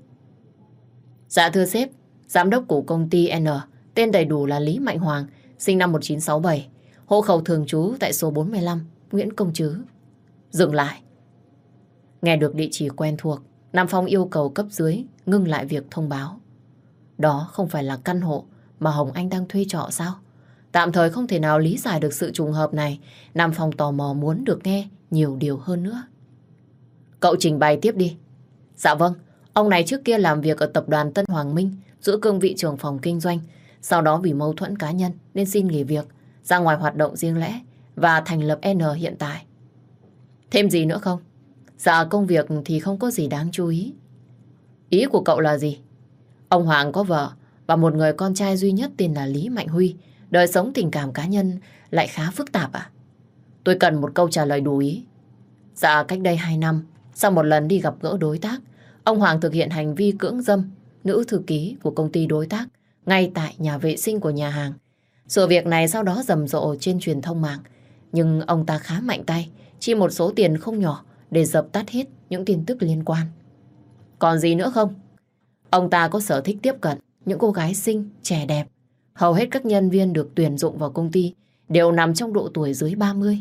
S1: Dạ thưa sếp, giám đốc của công ty N, tên đầy đủ là Lý Mạnh Hoàng, sinh năm 1967, hộ khẩu thường trú tại số 45, Nguyễn Công Trứ. Dừng lại. Nghe được địa chỉ quen thuộc, Nam Phong yêu cầu cấp dưới ngưng lại việc thông báo. Đó không phải là căn hộ mà Hồng Anh đang thuê trọ sao? Tạm thời không thể nào lý giải được sự trùng hợp này. Nam Phong tò mò muốn được nghe nhiều điều hơn nữa. Cậu trình bày tiếp đi. Dạ vâng, ông này trước kia làm việc ở tập đoàn Tân Hoàng Minh, giữ cương vị trưởng phòng kinh doanh. Sau đó vì mâu thuẫn cá nhân nên xin nghỉ việc, ra ngoài hoạt động riêng lẻ và thành lập N hiện tại. Thêm gì nữa không? Dạ công việc thì không có gì đáng chú ý. Ý của cậu là gì? Ông Hoàng có vợ và một người con trai duy nhất tên là Lý Mạnh Huy. Đời sống tình cảm cá nhân lại khá phức tạp à? Tôi cần một câu trả lời đủ ý. Dạ cách đây 2 năm, sau một lần đi gặp gỡ đối tác, ông Hoàng thực hiện hành vi cưỡng dâm nữ thư ký của công ty đối tác ngay tại nhà vệ sinh của nhà hàng. Sự việc này sau đó rầm rộ trên truyền thông mạng, nhưng ông ta khá mạnh tay, chi một số tiền không nhỏ để dập tắt hết những tin tức liên quan. Còn gì nữa không? Ông ta có sở thích tiếp cận những cô gái xinh, trẻ đẹp. Hầu hết các nhân viên được tuyển dụng vào công ty đều nằm trong độ tuổi dưới 30.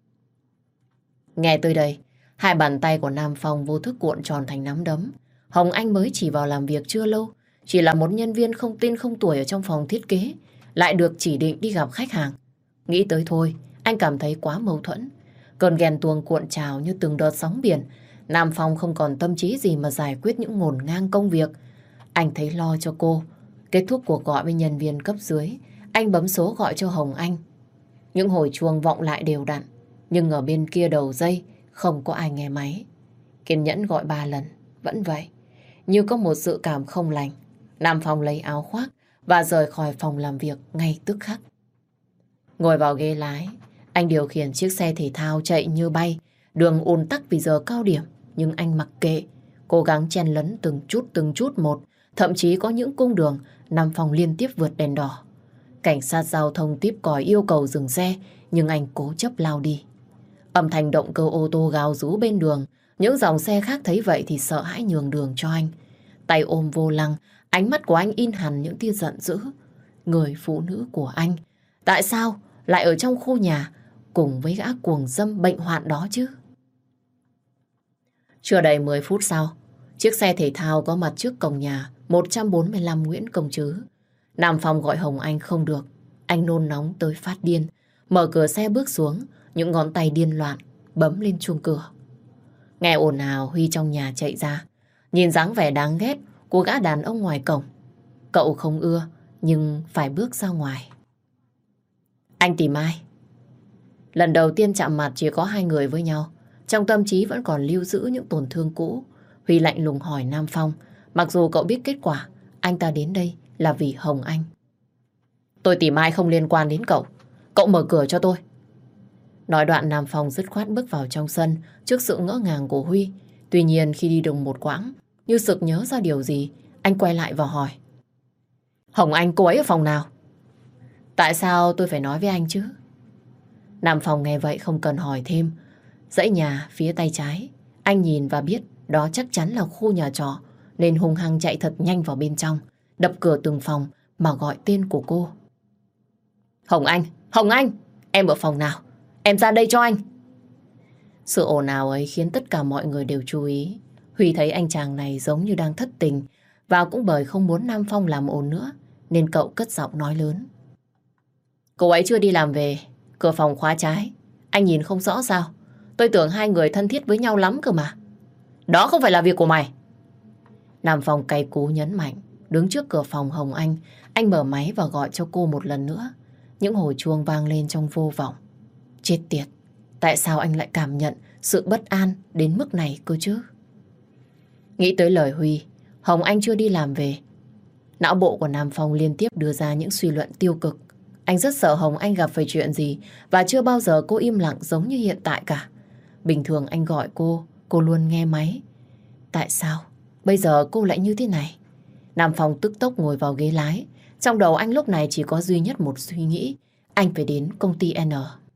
S1: Nghe tới đây, hai bàn tay của Nam Phong vô thức cuộn tròn thành nắm đấm. Hồng Anh mới chỉ vào làm việc chưa lâu, chỉ là một nhân viên không tên không tuổi ở trong phòng thiết kế, lại được chỉ định đi gặp khách hàng. Nghĩ tới thôi, anh cảm thấy quá mâu thuẫn. Cơn ghen tuông cuộn trào như từng đợt sóng biển. Nam Phong không còn tâm trí gì mà giải quyết những ngổn ngang công việc. Anh thấy lo cho cô. Kết thúc cuộc gọi với nhân viên cấp dưới, anh bấm số gọi cho Hồng Anh. Những hồi chuông vọng lại đều đặn, nhưng ở bên kia đầu dây không có ai nghe máy. Kiên nhẫn gọi 3 lần, vẫn vậy. Như có một dự cảm không lành. Nam Phong lấy áo khoác và rời khỏi phòng làm việc ngay tức khắc. Ngồi vào ghế lái, anh điều khiển chiếc xe thể thao chạy như bay. Đường ùn tắc vì giờ cao điểm, nhưng anh mặc kệ, cố gắng chen lấn từng chút một. Thậm chí có những cung đường Nam Phong liên tiếp vượt đèn đỏ. Cảnh sát giao thông tiếp còi yêu cầu dừng xe, nhưng anh cố chấp lao đi. Âm thanh động cơ ô tô gào rú bên đường. Những dòng xe khác thấy vậy thì sợ hãi nhường đường cho anh. Tay ôm vô lăng, ánh mắt của anh in hằn những tia giận dữ. Người phụ nữ của anh, tại sao lại ở trong khu nhà cùng với gã cuồng dâm bệnh hoạn đó chứ? Chưa đầy 10 phút sau, chiếc xe thể thao có mặt trước cổng nhà 145 Nguyễn Công Trứ. Nam Phong gọi Hồng Anh không được. Anh nôn nóng tới phát điên. Mở cửa xe bước xuống, những ngón tay điên loạn bấm lên chuông cửa. Nghe ồn ào, Huy trong nhà chạy ra. Nhìn dáng vẻ đáng ghét của gã đàn ông ngoài cổng. Cậu không ưa, nhưng phải bước ra ngoài. Anh tìm ai? Lần đầu tiên chạm mặt chỉ có hai người với nhau. Trong tâm trí vẫn còn lưu giữ những tổn thương cũ. Huy lạnh lùng hỏi Nam Phong. Mặc dù cậu biết kết quả, anh ta đến đây là vì Hồng Anh. Tôi tìm ai không liên quan đến cậu. Cậu mở cửa cho tôi. Nói đoạn, Nam Phong dứt khoát bước vào trong sân trước sự ngỡ ngàng của Huy. Tuy nhiên khi đi được một quãng, như sực nhớ ra điều gì, anh quay lại và hỏi. Hồng Anh, cô ấy ở phòng nào? Tại sao tôi phải nói với anh chứ? Nam Phong nghe vậy không cần hỏi thêm. Dãy nhà phía tay trái, anh nhìn và biết đó chắc chắn là khu nhà trọ, nên hung hăng chạy thật nhanh vào bên trong, đập cửa từng phòng mà gọi tên của cô. Hồng Anh, Hồng Anh, em ở phòng nào? Em ra đây cho anh. Sự ồn ào ấy khiến tất cả mọi người đều chú ý. Huy thấy anh chàng này giống như đang thất tình, và cũng bởi không muốn Nam Phong làm ồn nữa, nên cậu cất giọng nói lớn. Cô ấy chưa đi làm về, cửa phòng khóa trái. Anh nhìn không rõ sao? Tôi tưởng hai người thân thiết với nhau lắm cơ mà. Đó không phải là việc của mày. Nam Phong cay cú nhấn mạnh. Đứng trước cửa phòng Hồng anh mở máy và gọi cho cô một lần nữa. Những hồi chuông vang lên trong vô vọng. Chết tiệt, tại sao anh lại cảm nhận sự bất an đến mức này cơ chứ? Nghĩ tới lời Huy, Hồng Anh chưa đi làm về. Não bộ của Nam Phong liên tiếp đưa ra những suy luận tiêu cực. Anh rất sợ Hồng Anh gặp phải chuyện gì, và chưa bao giờ cô im lặng giống như hiện tại cả. Bình thường anh gọi cô luôn nghe máy. Tại sao bây giờ cô lại như thế này? Nam Phong tức tốc ngồi vào ghế lái. Trong đầu anh lúc này chỉ có duy nhất một suy nghĩ. Anh phải đến công ty N.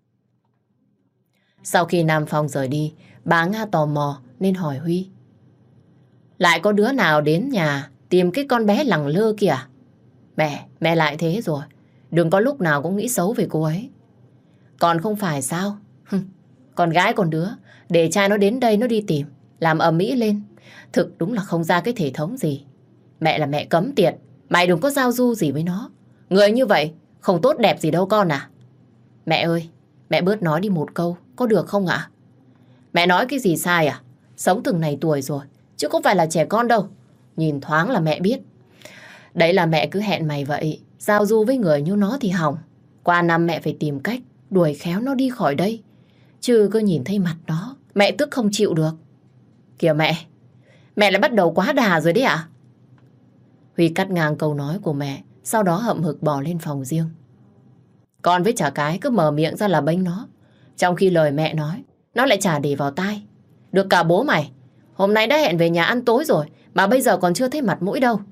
S1: Sau khi Nam Phong rời đi, bà Nga tò mò nên hỏi Huy. Lại có đứa nào đến nhà tìm cái con bé lẳng lơ kìa? Mẹ lại thế rồi. Đừng có lúc nào cũng nghĩ xấu về cô ấy. Còn không phải sao? Con gái con đứa, để trai nó đến đây nó đi tìm, làm ầm ĩ lên. Thực đúng là không ra cái thể thống gì. Mẹ là mẹ cấm tiệt, mày đừng có giao du gì với nó. Người như vậy không tốt đẹp gì đâu con à. Mẹ ơi, mẹ bớt nói đi một câu, có được không ạ? Mẹ nói cái gì sai à? Sống từng này tuổi rồi, chứ không phải là trẻ con đâu. Nhìn thoáng là mẹ biết. Đấy là mẹ cứ hẹn mày vậy, giao du với người như nó thì hỏng. Qua năm mẹ phải tìm cách đuổi khéo nó đi khỏi đây. Chứ cứ nhìn thấy mặt nó, mẹ tức không chịu được. Kìa mẹ lại bắt đầu quá đà rồi đấy ạ. Huy cắt ngang câu nói của mẹ, sau đó hậm hực bỏ lên phòng riêng. Con với chả cái cứ mở miệng ra là bênh nó, trong khi lời mẹ nói nó lại chả để vào tai. Được cả bố mày, hôm nay đã hẹn về nhà ăn tối rồi mà bây giờ còn chưa thấy mặt mũi đâu.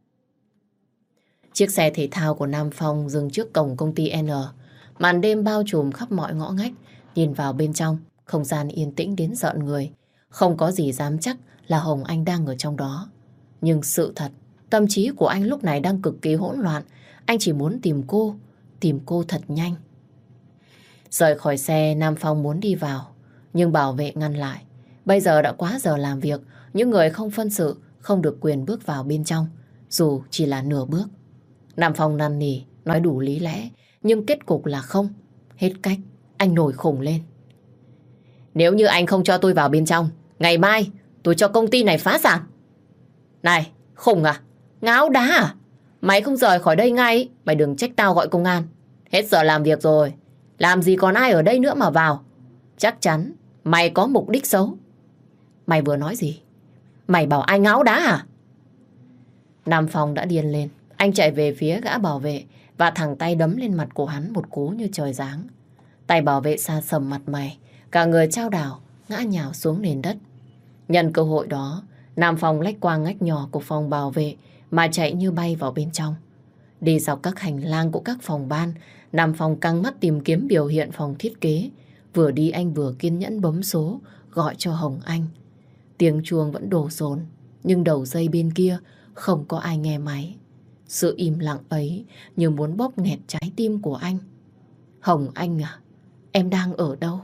S1: Chiếc xe thể thao của Nam Phong dừng trước cổng công ty N. Màn đêm bao trùm khắp mọi ngõ ngách. Nhìn vào bên trong, không gian yên tĩnh đến rợn người. Không có gì dám chắc là Hồng Anh đang ở trong đó. Nhưng sự thật, tâm trí của anh lúc này đang cực kỳ hỗn loạn. Anh chỉ muốn tìm cô thật nhanh. Rời khỏi xe, Nam Phong muốn đi vào, nhưng bảo vệ ngăn lại. Bây giờ đã quá giờ làm việc, những người không phân sự không được quyền bước vào bên trong, dù chỉ là nửa bước. Nam Phong năn nỉ, nói đủ lý lẽ, nhưng kết cục là không. Hết cách, anh nổi khùng lên. Nếu như anh không cho tôi vào bên trong, ngày mai tôi cho công ty này phá sản. Này, khùng à? Ngáo đá à? Mày không rời khỏi đây ngay, mày đừng trách tao gọi công an. Hết giờ làm việc rồi, làm gì còn ai ở đây nữa mà vào. Chắc chắn mày có mục đích xấu. Mày vừa nói gì? Mày bảo ai ngáo đá à? Nam Phong đã điên lên. Anh chạy về phía gã bảo vệ và thẳng tay đấm lên mặt của hắn một cú như trời giáng. Tay bảo vệ sa sầm mặt mày, cả người chao đảo, ngã nhào xuống nền đất. Nhân cơ hội đó, Nam Phong lách qua ngách nhỏ của phòng bảo vệ mà chạy như bay vào bên trong. Đi dọc các hành lang của các phòng ban, Nam Phong căng mắt tìm kiếm biểu hiện phòng thiết kế. Vừa đi anh vừa kiên nhẫn bấm số, gọi cho Hồng Anh. Tiếng chuông vẫn đổ dồn, nhưng đầu dây bên kia không có ai nghe máy. Sự im lặng ấy như muốn bóp nghẹt trái tim của anh. Hồng Anh à, em đang ở đâu?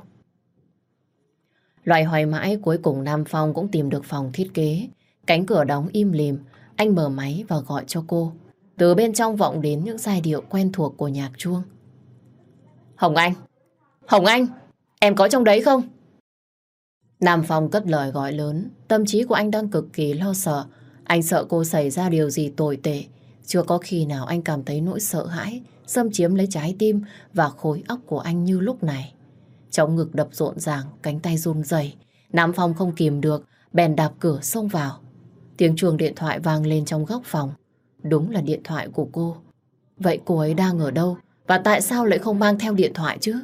S1: Loay hoay mãi cuối cùng Nam Phong cũng tìm được phòng thiết kế. Cánh cửa đóng im lìm, anh mở máy và gọi cho cô. Từ bên trong vọng đến những giai điệu quen thuộc của nhạc chuông. Hồng Anh! Hồng Anh! Em có trong đấy không? Nam Phong cất lời gọi lớn. Tâm trí của anh đang cực kỳ lo sợ. Anh sợ cô xảy ra điều gì tồi tệ. Chưa có khi nào anh cảm thấy nỗi sợ hãi xâm chiếm lấy trái tim và khối óc của anh như lúc này. Trong ngực đập rộn ràng, cánh tay run rẩy. Nam Phong không kìm được, bèn đạp cửa xông vào. Tiếng chuông điện thoại vang lên trong góc phòng. Đúng là điện thoại của cô. Vậy cô ấy đang ở đâu? Và tại sao lại không mang theo điện thoại chứ?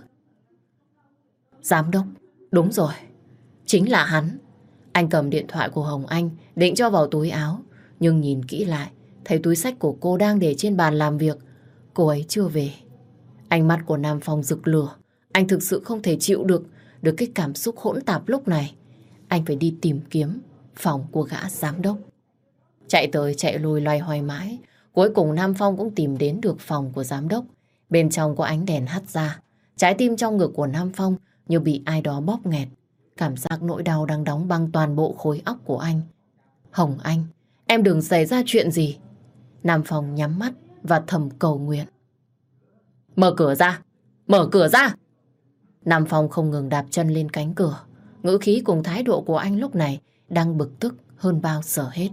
S1: Giám đốc, đúng rồi, chính là hắn. Anh cầm điện thoại của Hồng Anh định cho vào túi áo, nhưng nhìn kỹ lại thấy túi xách của cô đang để trên bàn làm việc. Cô ấy chưa về. Ánh mắt của Nam Phong rực lửa. Anh thực sự không thể chịu được cái cảm xúc hỗn tạp lúc này. Anh phải đi tìm kiếm phòng của gã giám đốc. Chạy tới chạy lui loay hoay mãi. Cuối cùng Nam Phong cũng tìm đến được phòng của giám đốc. Bên trong có ánh đèn hắt ra. Trái tim trong ngực của Nam Phong như bị ai đó bóp nghẹt. Cảm giác nỗi đau đang đóng băng toàn bộ khối óc của anh. Hồng Anh, em đừng xảy ra chuyện gì. Nam Phong nhắm mắt và thầm cầu nguyện. Mở cửa ra! Mở cửa ra! Nam Phong không ngừng đạp chân lên cánh cửa. Ngữ khí cùng thái độ của anh lúc này đang bực tức hơn bao giờ hết.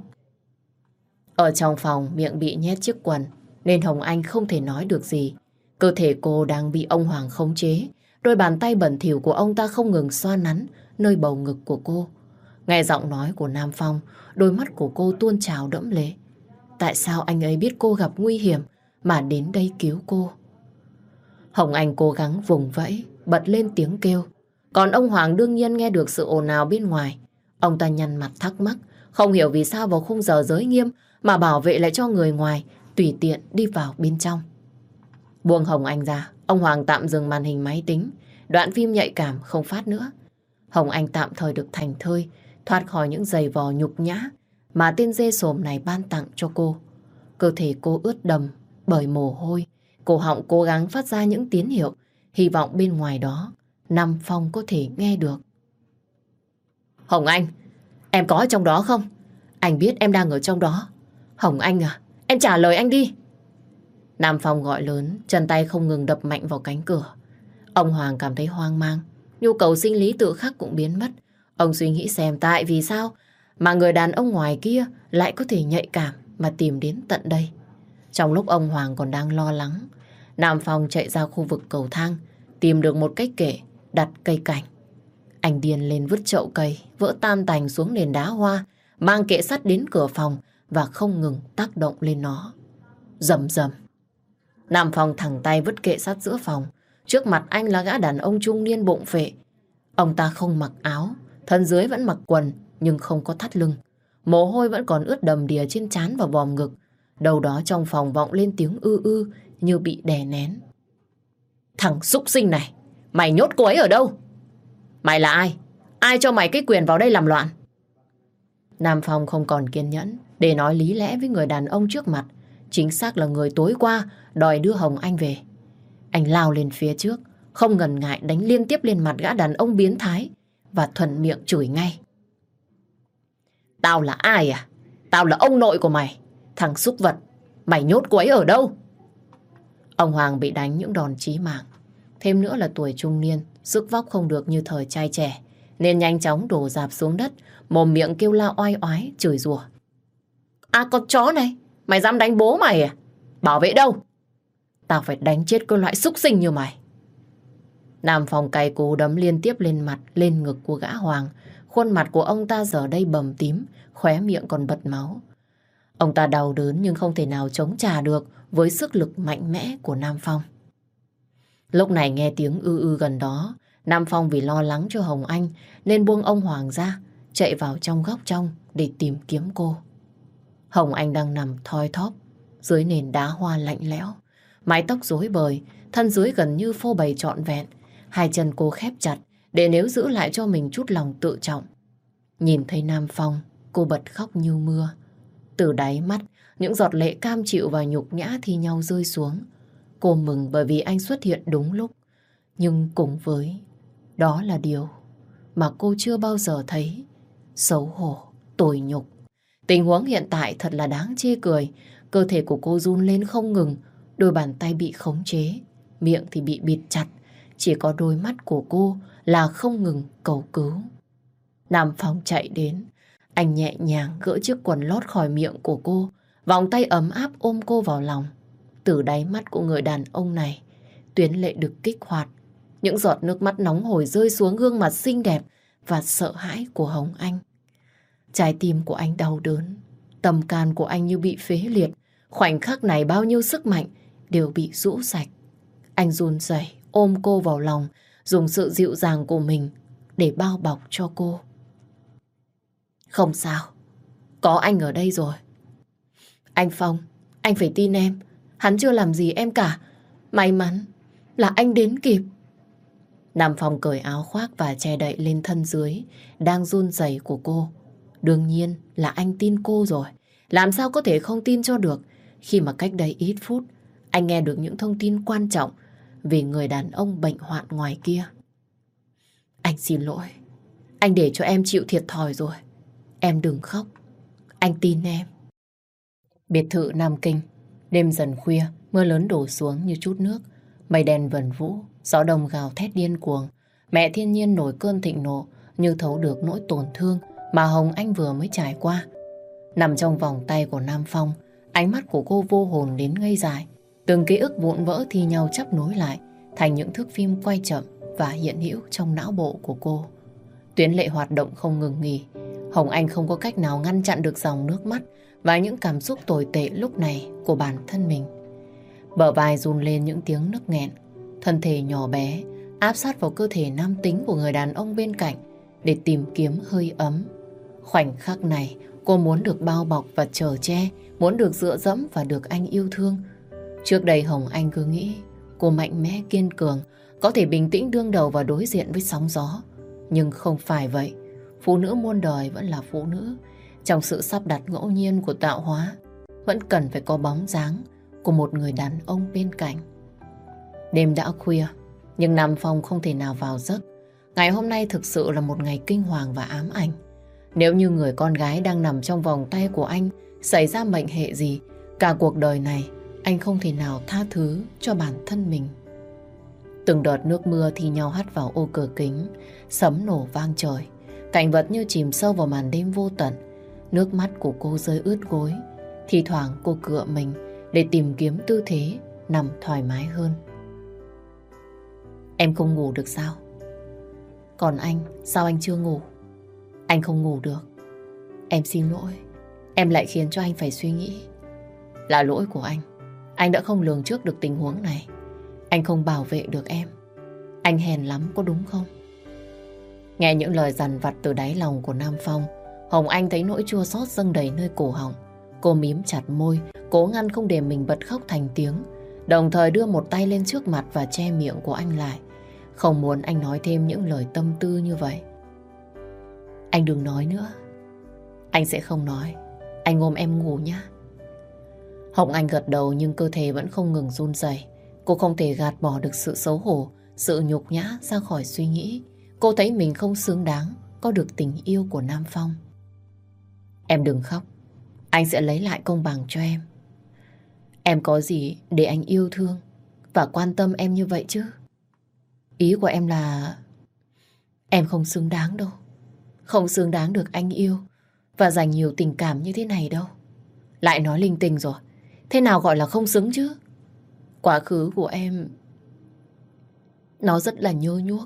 S1: Ở trong phòng miệng bị nhét chiếc quần nên Hồng Anh không thể nói được gì. Cơ thể cô đang bị ông Hoàng khống chế. Đôi bàn tay bẩn thỉu của ông ta không ngừng xoa nắn nơi bầu ngực của cô. Nghe giọng nói của Nam Phong, đôi mắt của cô tuôn trào đẫm lệ. Tại sao anh ấy biết cô gặp nguy hiểm mà đến đây cứu cô? Hồng Anh cố gắng vùng vẫy, bật lên tiếng kêu. Còn ông Hoàng đương nhiên nghe được sự ồn ào bên ngoài. Ông ta nhăn mặt thắc mắc, không hiểu vì sao vào khung giờ giới nghiêm mà bảo vệ lại cho người ngoài tùy tiện đi vào bên trong. Buông Hồng Anh ra, ông Hoàng tạm dừng màn hình máy tính. Đoạn phim nhạy cảm không phát nữa. Hồng Anh tạm thời được thành thơi, thoát khỏi những giày vò nhục nhã mà tên dê sồm này ban tặng cho cô. Cơ thể cô ướt đầm bởi mồ hôi. Cổ họng cố gắng phát ra những tín hiệu, hy vọng bên ngoài đó Nam Phong có thể nghe được. Hồng Anh, em có ở trong đó không? Anh biết em đang ở trong đó. Hồng Anh à, em trả lời anh đi. Nam Phong gọi lớn, chân tay không ngừng đập mạnh vào cánh cửa. Ông Hoàng cảm thấy hoang mang, nhu cầu sinh lý tự khắc cũng biến mất. Ông suy nghĩ xem tại vì sao mà người đàn ông ngoài kia lại có thể nhạy cảm mà tìm đến tận đây. Trong lúc ông Hoàng còn đang lo lắng, Nam Phong chạy ra khu vực cầu thang, tìm được một cái kệ đặt cây cảnh. Anh điên lên vứt chậu cây, vỡ tan tành xuống nền đá hoa, mang kệ sắt đến cửa phòng và không ngừng tác động lên nó. Rầm rầm. Nam Phong thẳng tay vứt kệ sắt giữa phòng. Trước mặt anh là gã đàn ông trung niên bụng phệ. Ông ta không mặc áo, thân dưới vẫn mặc quần nhưng không có thắt lưng. Mồ hôi vẫn còn ướt đầm đìa trên trán và vòm ngực. Đầu đó trong phòng vọng lên tiếng ư ư như bị đè nén. Thằng súc sinh này, mày nhốt cô ấy ở đâu? Mày là ai? Ai cho mày cái quyền vào đây làm loạn? Nam Phong không còn kiên nhẫn để nói lý lẽ với người đàn ông trước mặt. Chính xác là người tối qua đòi đưa Hồng Anh về. Anh lao lên phía trước, không ngần ngại đánh liên tiếp lên mặt gã đàn ông biến thái và thuận miệng chửi ngay. Tao là ai à? Tao là ông nội của mày. Thằng súc vật, mày nhốt cô ấy ở đâu? Ông Hoàng bị đánh những đòn chí mạng. Thêm nữa là tuổi trung niên, sức vóc không được như thời trai trẻ, nên nhanh chóng đổ rạp xuống đất, mồm miệng kêu la oai oái, chửi rủa. À con chó này, mày dám đánh bố mày à? Bảo vệ đâu? Tao phải đánh chết cái loại súc sinh như mày. Nam Phong cay cú đấm liên tiếp lên mặt, lên ngực của gã Hoàng. Khuôn mặt của ông ta giờ đây bầm tím, khóe miệng còn bật máu. Ông ta đau đớn nhưng không thể nào chống trả được với sức lực mạnh mẽ của Nam Phong. Lúc này nghe tiếng gần đó, Nam Phong vì lo lắng cho Hồng Anh nên buông ông Hoàng ra, chạy vào trong góc trong để tìm kiếm cô. Hồng Anh đang nằm thoi thóp dưới nền đá hoa lạnh lẽo, mái tóc rối bời, thân dưới gần như phô bày trọn vẹn, hai chân cô khép chặt để nếu giữ lại cho mình chút lòng tự trọng. Nhìn thấy Nam Phong, cô bật khóc như mưa. Từ đáy mắt, những giọt lệ cam chịu và nhục nhã thi nhau rơi xuống. Cô mừng bởi vì anh xuất hiện đúng lúc. Nhưng cùng với đó là điều mà cô chưa bao giờ thấy. Xấu hổ, tủi nhục. Tình huống hiện tại thật là đáng chê cười. Cơ thể của cô run lên không ngừng. Đôi bàn tay bị khống chế, miệng thì bị bịt chặt. Chỉ có đôi mắt của cô là không ngừng cầu cứu. Nam Phong chạy đến. Anh nhẹ nhàng gỡ chiếc quần lót khỏi miệng của cô, vòng tay ấm áp ôm cô vào lòng. Từ đáy mắt của người đàn ông này, tuyến lệ được kích hoạt. Những giọt nước mắt nóng hổi rơi xuống gương mặt xinh đẹp và sợ hãi của Hồng Anh. Trái tim của anh đau đớn, tâm can của anh như bị phế liệt. Khoảnh khắc này bao nhiêu sức mạnh đều bị rũ sạch. Anh run rẩy ôm cô vào lòng, dùng sự dịu dàng của mình để bao bọc cho cô. Không sao, có anh ở đây rồi. Anh Phong, anh phải tin em. Hắn chưa làm gì em cả. May mắn là anh đến kịp. Nam Phong cởi áo khoác và che đậy lên thân dưới đang run rẩy của cô. Đương nhiên là anh tin cô rồi. Làm sao có thể không tin cho được khi mà cách đây ít phút anh nghe được những thông tin quan trọng về người đàn ông bệnh hoạn ngoài kia. Anh xin lỗi. Anh để cho em chịu thiệt thòi rồi. Em đừng khóc. Anh tin em. Biệt thự Nam Kinh. Đêm dần khuya, mưa lớn đổ xuống như chút nước. Mây đen vần vũ, gió đông gào thét điên cuồng. Mẹ thiên nhiên nổi cơn thịnh nộ, như thấu được nỗi tổn thương mà Hồng Anh vừa mới trải qua. Nằm trong vòng tay của Nam Phong, ánh mắt của cô vô hồn đến ngây dại. Từng ký ức vụn vỡ thi nhau chắp nối lại thành những thước phim quay chậm và hiện hữu trong não bộ của cô. Tuyến lệ hoạt động không ngừng nghỉ. Hồng Anh không có cách nào ngăn chặn được dòng nước mắt và những cảm xúc tồi tệ lúc này của bản thân mình. Bờ vai run lên những tiếng nức nghẹn. Thân thể nhỏ bé áp sát vào cơ thể nam tính của người đàn ông bên cạnh để tìm kiếm hơi ấm. Khoảnh khắc này cô muốn được bao bọc và chở che, muốn được dựa dẫm và được anh yêu thương. Trước đây Hồng Anh cứ nghĩ cô mạnh mẽ kiên cường, có thể bình tĩnh đương đầu và đối diện với sóng gió. Nhưng không phải vậy. Phụ nữ muôn đời vẫn là phụ nữ. Trong sự sắp đặt ngẫu nhiên của tạo hóa, vẫn cần phải có bóng dáng của một người đàn ông bên cạnh. Đêm đã khuya, nhưng Nam Phong không thể nào vào giấc. Ngày hôm nay thực sự là một ngày kinh hoàng và ám ảnh. Nếu như người con gái đang nằm trong vòng tay của anh xảy ra mệnh hệ gì, cả cuộc đời này anh không thể nào tha thứ cho bản thân mình. Từng đợt nước mưa thi nhau hắt vào ô cửa kính, sấm nổ vang trời. Cảnh vật như chìm sâu vào màn đêm vô tận. Nước mắt của cô rơi ướt gối. Thì thoảng cô cựa mình để tìm kiếm tư thế nằm thoải mái hơn. Em không ngủ được sao? Còn anh, sao anh chưa ngủ? Anh không ngủ được. Em xin lỗi. Em lại khiến cho anh phải suy nghĩ. Là lỗi của anh. Anh đã không lường trước được tình huống này. Anh không bảo vệ được em. Anh hèn lắm có đúng không? Nghe những lời dằn vặt từ đáy lòng của Nam Phong, Hồng Anh thấy nỗi chua xót dâng đầy nơi cổ họng. Cô mím chặt môi, cố ngăn không để mình bật khóc thành tiếng, đồng thời đưa một tay lên trước mặt và che miệng của anh lại. Không muốn anh nói thêm những lời tâm tư như vậy. Anh đừng nói nữa. Anh sẽ không nói. Anh ôm em ngủ nhé. Hồng Anh gật đầu nhưng cơ thể vẫn không ngừng run rẩy. Cô không thể gạt bỏ được sự xấu hổ, sự nhục nhã ra khỏi suy nghĩ. Cô thấy mình không xứng đáng có được tình yêu của Nam Phong. Em đừng khóc. Anh sẽ lấy lại công bằng cho em. Em có gì để anh yêu thương và quan tâm em như vậy chứ? Ý của em là em không xứng đáng đâu. Không xứng đáng được anh yêu và dành nhiều tình cảm như thế này đâu. Lại nói linh tinh rồi. Thế nào gọi là không xứng chứ? Quá khứ của em nó rất là nhơ nhuốc.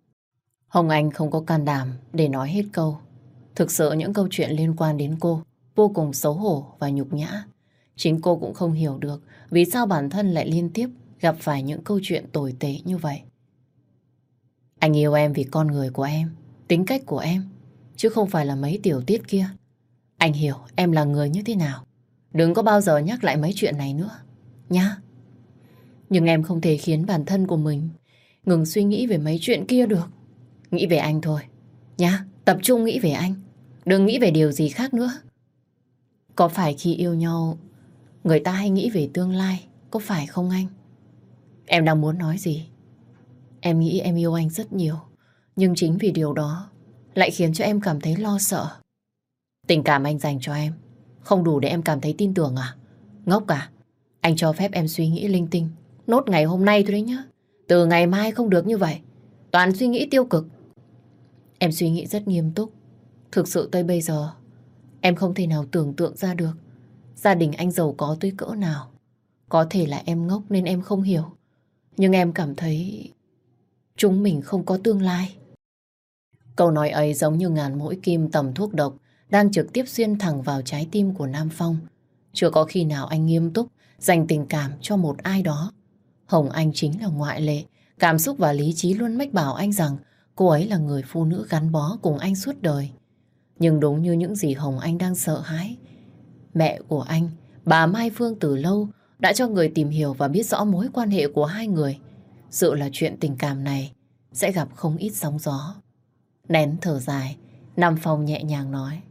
S1: Hồng Anh không có can đảm để nói hết câu. Thực sự những câu chuyện liên quan đến cô vô cùng xấu hổ và nhục nhã. Chính cô cũng không hiểu được vì sao bản thân lại liên tiếp gặp phải những câu chuyện tồi tệ như vậy. Anh yêu em vì con người của em, tính cách của em, chứ không phải là mấy tiểu tiết kia. Anh hiểu em là người như thế nào. Đừng có bao giờ nhắc lại mấy chuyện này nữa, nhá. Nhưng em không thể khiến bản thân của mình ngừng suy nghĩ về mấy chuyện kia được. Nghĩ về anh thôi, nhá. Tập trung nghĩ về anh. Đừng nghĩ về điều gì khác nữa. Có phải khi yêu nhau, người ta hay nghĩ về tương lai, có phải không anh? Em đang muốn nói gì? Em nghĩ em yêu anh rất nhiều, nhưng chính vì điều đó lại khiến cho em cảm thấy lo sợ. Tình cảm anh dành cho em không đủ để em cảm thấy tin tưởng à? Ngốc à? Anh cho phép em suy nghĩ linh tinh nốt ngày hôm nay thôi đấy nhá. Từ ngày mai không được như vậy. Toàn suy nghĩ tiêu cực. Em suy nghĩ rất nghiêm túc. Thực sự tới bây giờ em không thể nào tưởng tượng ra được gia đình anh giàu có tới cỡ nào. Có thể là em ngốc nên em không hiểu, nhưng em cảm thấy chúng mình không có tương lai. Câu nói ấy giống như ngàn mũi kim tầm thuốc độc đang trực tiếp xuyên thẳng vào trái tim của Nam Phong. Chưa có khi nào anh nghiêm túc dành tình cảm cho một ai đó. Hồng Anh chính là ngoại lệ. Cảm xúc và lý trí luôn mách bảo anh rằng cô ấy là người phụ nữ gắn bó cùng anh suốt đời. Nhưng đúng như những gì Hồng Anh đang sợ hãi, mẹ của anh, bà Mai Phương từ lâu đã cho người tìm hiểu và biết rõ mối quan hệ của hai người. Sự là chuyện tình cảm này sẽ gặp không ít sóng gió. Nén thở dài, Nam Phong nhẹ nhàng nói: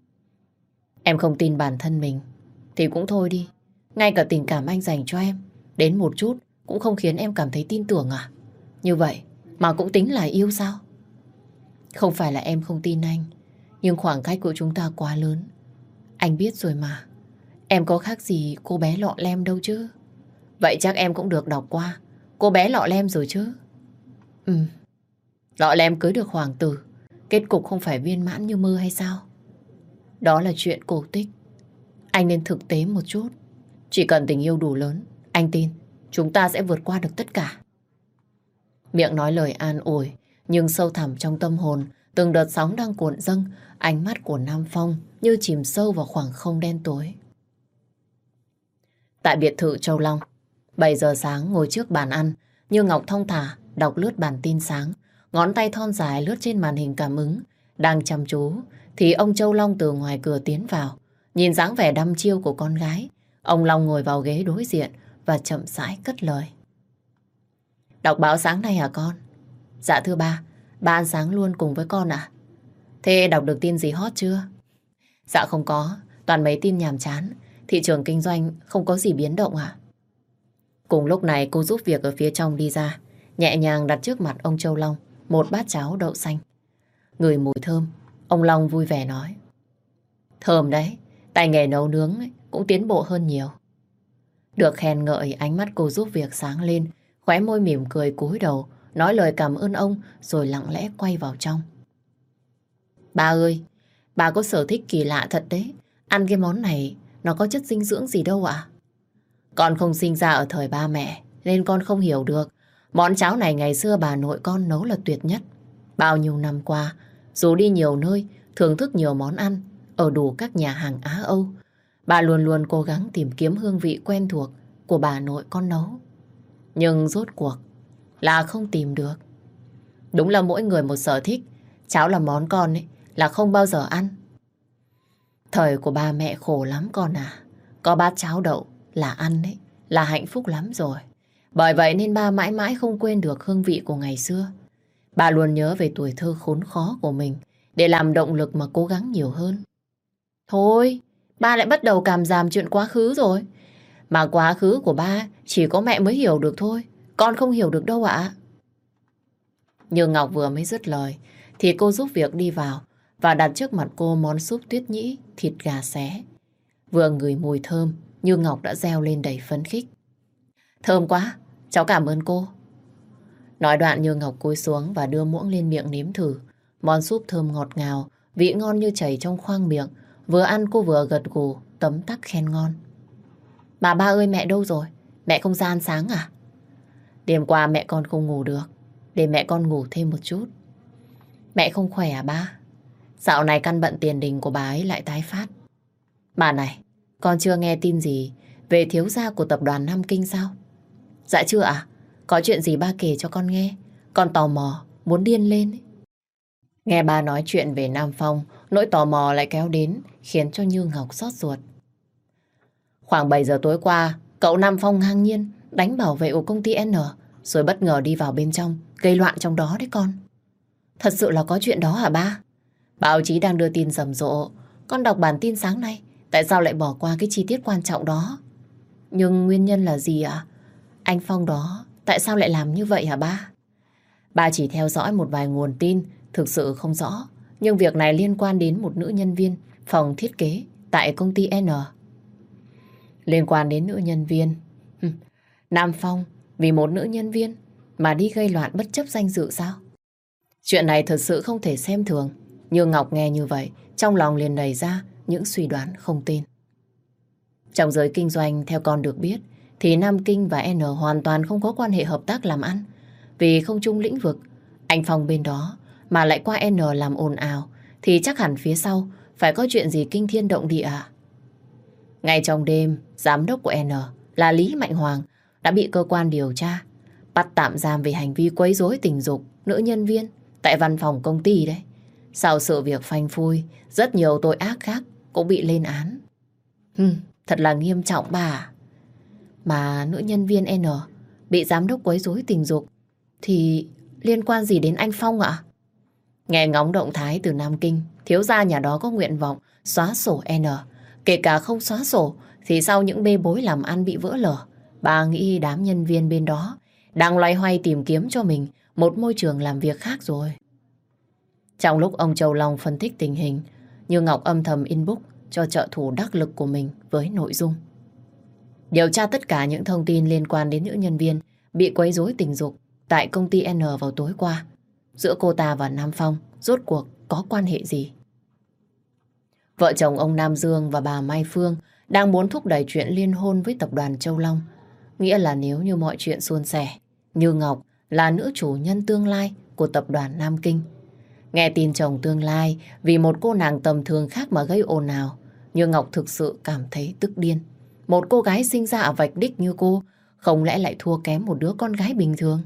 S1: Em không tin bản thân mình thì cũng thôi đi. Ngay cả tình cảm anh dành cho em đến một chút cũng không khiến em cảm thấy tin tưởng à? Như vậy mà cũng tính là yêu sao? Không phải là em không tin anh, nhưng khoảng cách của chúng ta quá lớn. Anh biết rồi mà. Em có khác gì cô bé lọ lem đâu chứ. Vậy chắc em cũng được đọc qua cô bé lọ lem rồi chứ. Ừ, lọ lem cưới được hoàng tử, kết cục không phải viên mãn như mơ hay sao? Đó là chuyện cổ tích. Anh nên thực tế một chút. Chỉ cần tình yêu đủ lớn, anh tin chúng ta sẽ vượt qua được tất cả. Miệng nói lời an ủi, nhưng sâu thẳm trong tâm hồn, từng đợt sóng đang cuộn dâng, ánh mắt của Nam Phong như chìm sâu vào khoảng không đen tối. Tại biệt thự Châu Long, 7 giờ sáng ngồi trước bàn ăn, Như Ngọc thong thả đọc lướt bản tin sáng, ngón tay thon dài lướt trên màn hình cảm ứng. Đang chăm chú thì ông Châu Long từ ngoài cửa tiến vào. Nhìn dáng vẻ đăm chiêu của con gái, ông Long ngồi vào ghế đối diện và chậm rãi cất lời: Đọc báo sáng nay hả con? Dạ thưa ba ăn sáng luôn cùng với con ạ. Thế đọc được tin gì hot chưa? Dạ không có, toàn mấy tin nhàm chán. Thị trường kinh doanh không có gì biến động ạ. Cùng lúc này cô giúp việc ở phía trong đi ra, nhẹ nhàng đặt trước mặt ông Châu Long một bát cháo đậu xanh. Ngửi mùi thơm, ông Long vui vẻ nói: Thơm đấy, tay nghề nấu nướng ấy, cũng tiến bộ hơn nhiều. Được khen ngợi, ánh mắt cô giúp việc sáng lên, khóe môi mỉm cười cúi đầu, nói lời cảm ơn ông rồi lặng lẽ quay vào trong. Ba ơi, bà có sở thích kỳ lạ thật đấy. Ăn cái món này nó có chất dinh dưỡng gì đâu ạ? Con không sinh ra ở thời ba mẹ nên con không hiểu được. Món cháo này ngày xưa bà nội con nấu là tuyệt nhất. Bao nhiêu năm qua, dù đi nhiều nơi, thưởng thức nhiều món ăn ở đủ các nhà hàng Á Âu, bà luôn luôn cố gắng tìm kiếm hương vị quen thuộc của bà nội con nấu. Nhưng rốt cuộc là không tìm được. Đúng là mỗi người một sở thích. Cháo là món con ấy là không bao giờ ăn. Thời của ba mẹ khổ lắm con à. Có bát cháo đậu là ăn ấy, là hạnh phúc lắm rồi. Bởi vậy nên ba mãi mãi không quên được hương vị của ngày xưa. Bà luôn nhớ về tuổi thơ khốn khó của mình để làm động lực mà cố gắng nhiều hơn. Thôi, ba lại bắt đầu cảm giảm chuyện quá khứ rồi. Mà quá khứ của ba chỉ có mẹ mới hiểu được thôi. Con không hiểu được đâu ạ. Như Ngọc vừa mới dứt lời thì cô giúp việc đi vào và đặt trước mặt cô món súp tuyết nhĩ thịt gà xé. Vừa ngửi mùi thơm, Như Ngọc đã reo lên đầy phấn khích. Thơm quá, cháu cảm ơn cô. Nói đoạn Như Ngọc cúi xuống và đưa muỗng lên miệng nếm thử. Món súp thơm ngọt ngào, vị ngon như chảy trong khoang miệng. Vừa ăn cô vừa gật gù, tấm tắc khen ngon. Mà ba ơi, mẹ đâu rồi? Mẹ không ra ăn sáng à? Đêm qua mẹ con không ngủ được, để mẹ con ngủ thêm một chút. Mẹ không khỏe à ba? Dạo này căn bệnh tiền đình của bà ấy lại tái phát. Bà này, con chưa nghe tin gì về thiếu gia của tập đoàn Nam Kinh sao? Dạ chưa ạ. Có chuyện gì ba kể cho con nghe. Con tò mò, muốn điên lên ấy. Nghe ba nói chuyện về Nam Phong, nỗi tò mò lại kéo đến, khiến cho Như Ngọc xót ruột. Khoảng 7 giờ tối qua, cậu Nam Phong ngang nhiên đánh bảo vệ của công ty N, rồi bất ngờ đi vào bên trong, gây loạn trong đó đấy con. Thật sự là có chuyện đó hả ba? Báo chí đang đưa tin rầm rộ. Con đọc bản tin sáng nay, tại sao lại bỏ qua cái chi tiết quan trọng đó? Nhưng nguyên nhân là gì ạ? Anh Phong đó, tại sao lại làm như vậy hả ba? Ba chỉ theo dõi một vài nguồn tin, thực sự không rõ. Nhưng việc này liên quan đến một nữ nhân viên phòng thiết kế tại công ty N. Liên quan đến nữ nhân viên. Nam Phong vì một nữ nhân viên mà đi gây loạn bất chấp danh dự sao? Chuyện này thật sự không thể xem thường. Như Ngọc nghe như vậy, trong lòng liền nảy ra những suy đoán không tin. Trong giới kinh doanh, theo con được biết, thì Nam Kinh và N hoàn toàn không có quan hệ hợp tác làm ăn. Vì không chung lĩnh vực, anh Phong bên đó mà lại qua N làm ồn ào, thì chắc hẳn phía sau phải có chuyện gì kinh thiên động địa à? Ngay trong đêm, giám đốc của N là Lý Mạnh Hoàng đã bị cơ quan điều tra bắt tạm giam về hành vi quấy rối tình dục nữ nhân viên tại văn phòng công ty đấy. Sau sự việc phanh phui, rất nhiều tội ác khác cũng bị lên án. Thật là nghiêm trọng bà. Mà nữ nhân viên N bị giám đốc quấy rối tình dục thì liên quan gì đến anh Phong ạ? Nghe ngóng động thái từ Nam Kinh, thiếu gia nhà đó có nguyện vọng xóa sổ N. Kể cả không xóa sổ thì sau những bê bối làm ăn bị vỡ lở, bà nghĩ đám nhân viên bên đó đang loay hoay tìm kiếm cho mình một môi trường làm việc khác rồi. Trong lúc ông Châu Long phân tích tình hình, Như Ngọc âm thầm inbox cho trợ thủ đắc lực của mình với nội dung: điều tra tất cả những thông tin liên quan đến nữ nhân viên bị quấy rối tình dục tại công ty N vào tối qua. Giữa cô ta và Nam Phong rốt cuộc có quan hệ gì? Vợ chồng ông Nam Dương và bà Mai Phương đang muốn thúc đẩy chuyện liên hôn với tập đoàn Châu Long. Nghĩa là nếu như mọi chuyện suôn sẻ, Như Ngọc là nữ chủ nhân tương lai của tập đoàn Nam Kinh. Nghe tin chồng tương lai vì một cô nàng tầm thường khác mà gây ồn ào, Như Ngọc thực sự cảm thấy tức điên. Một cô gái sinh ra ở vạch đích như cô, không lẽ lại thua kém một đứa con gái bình thường?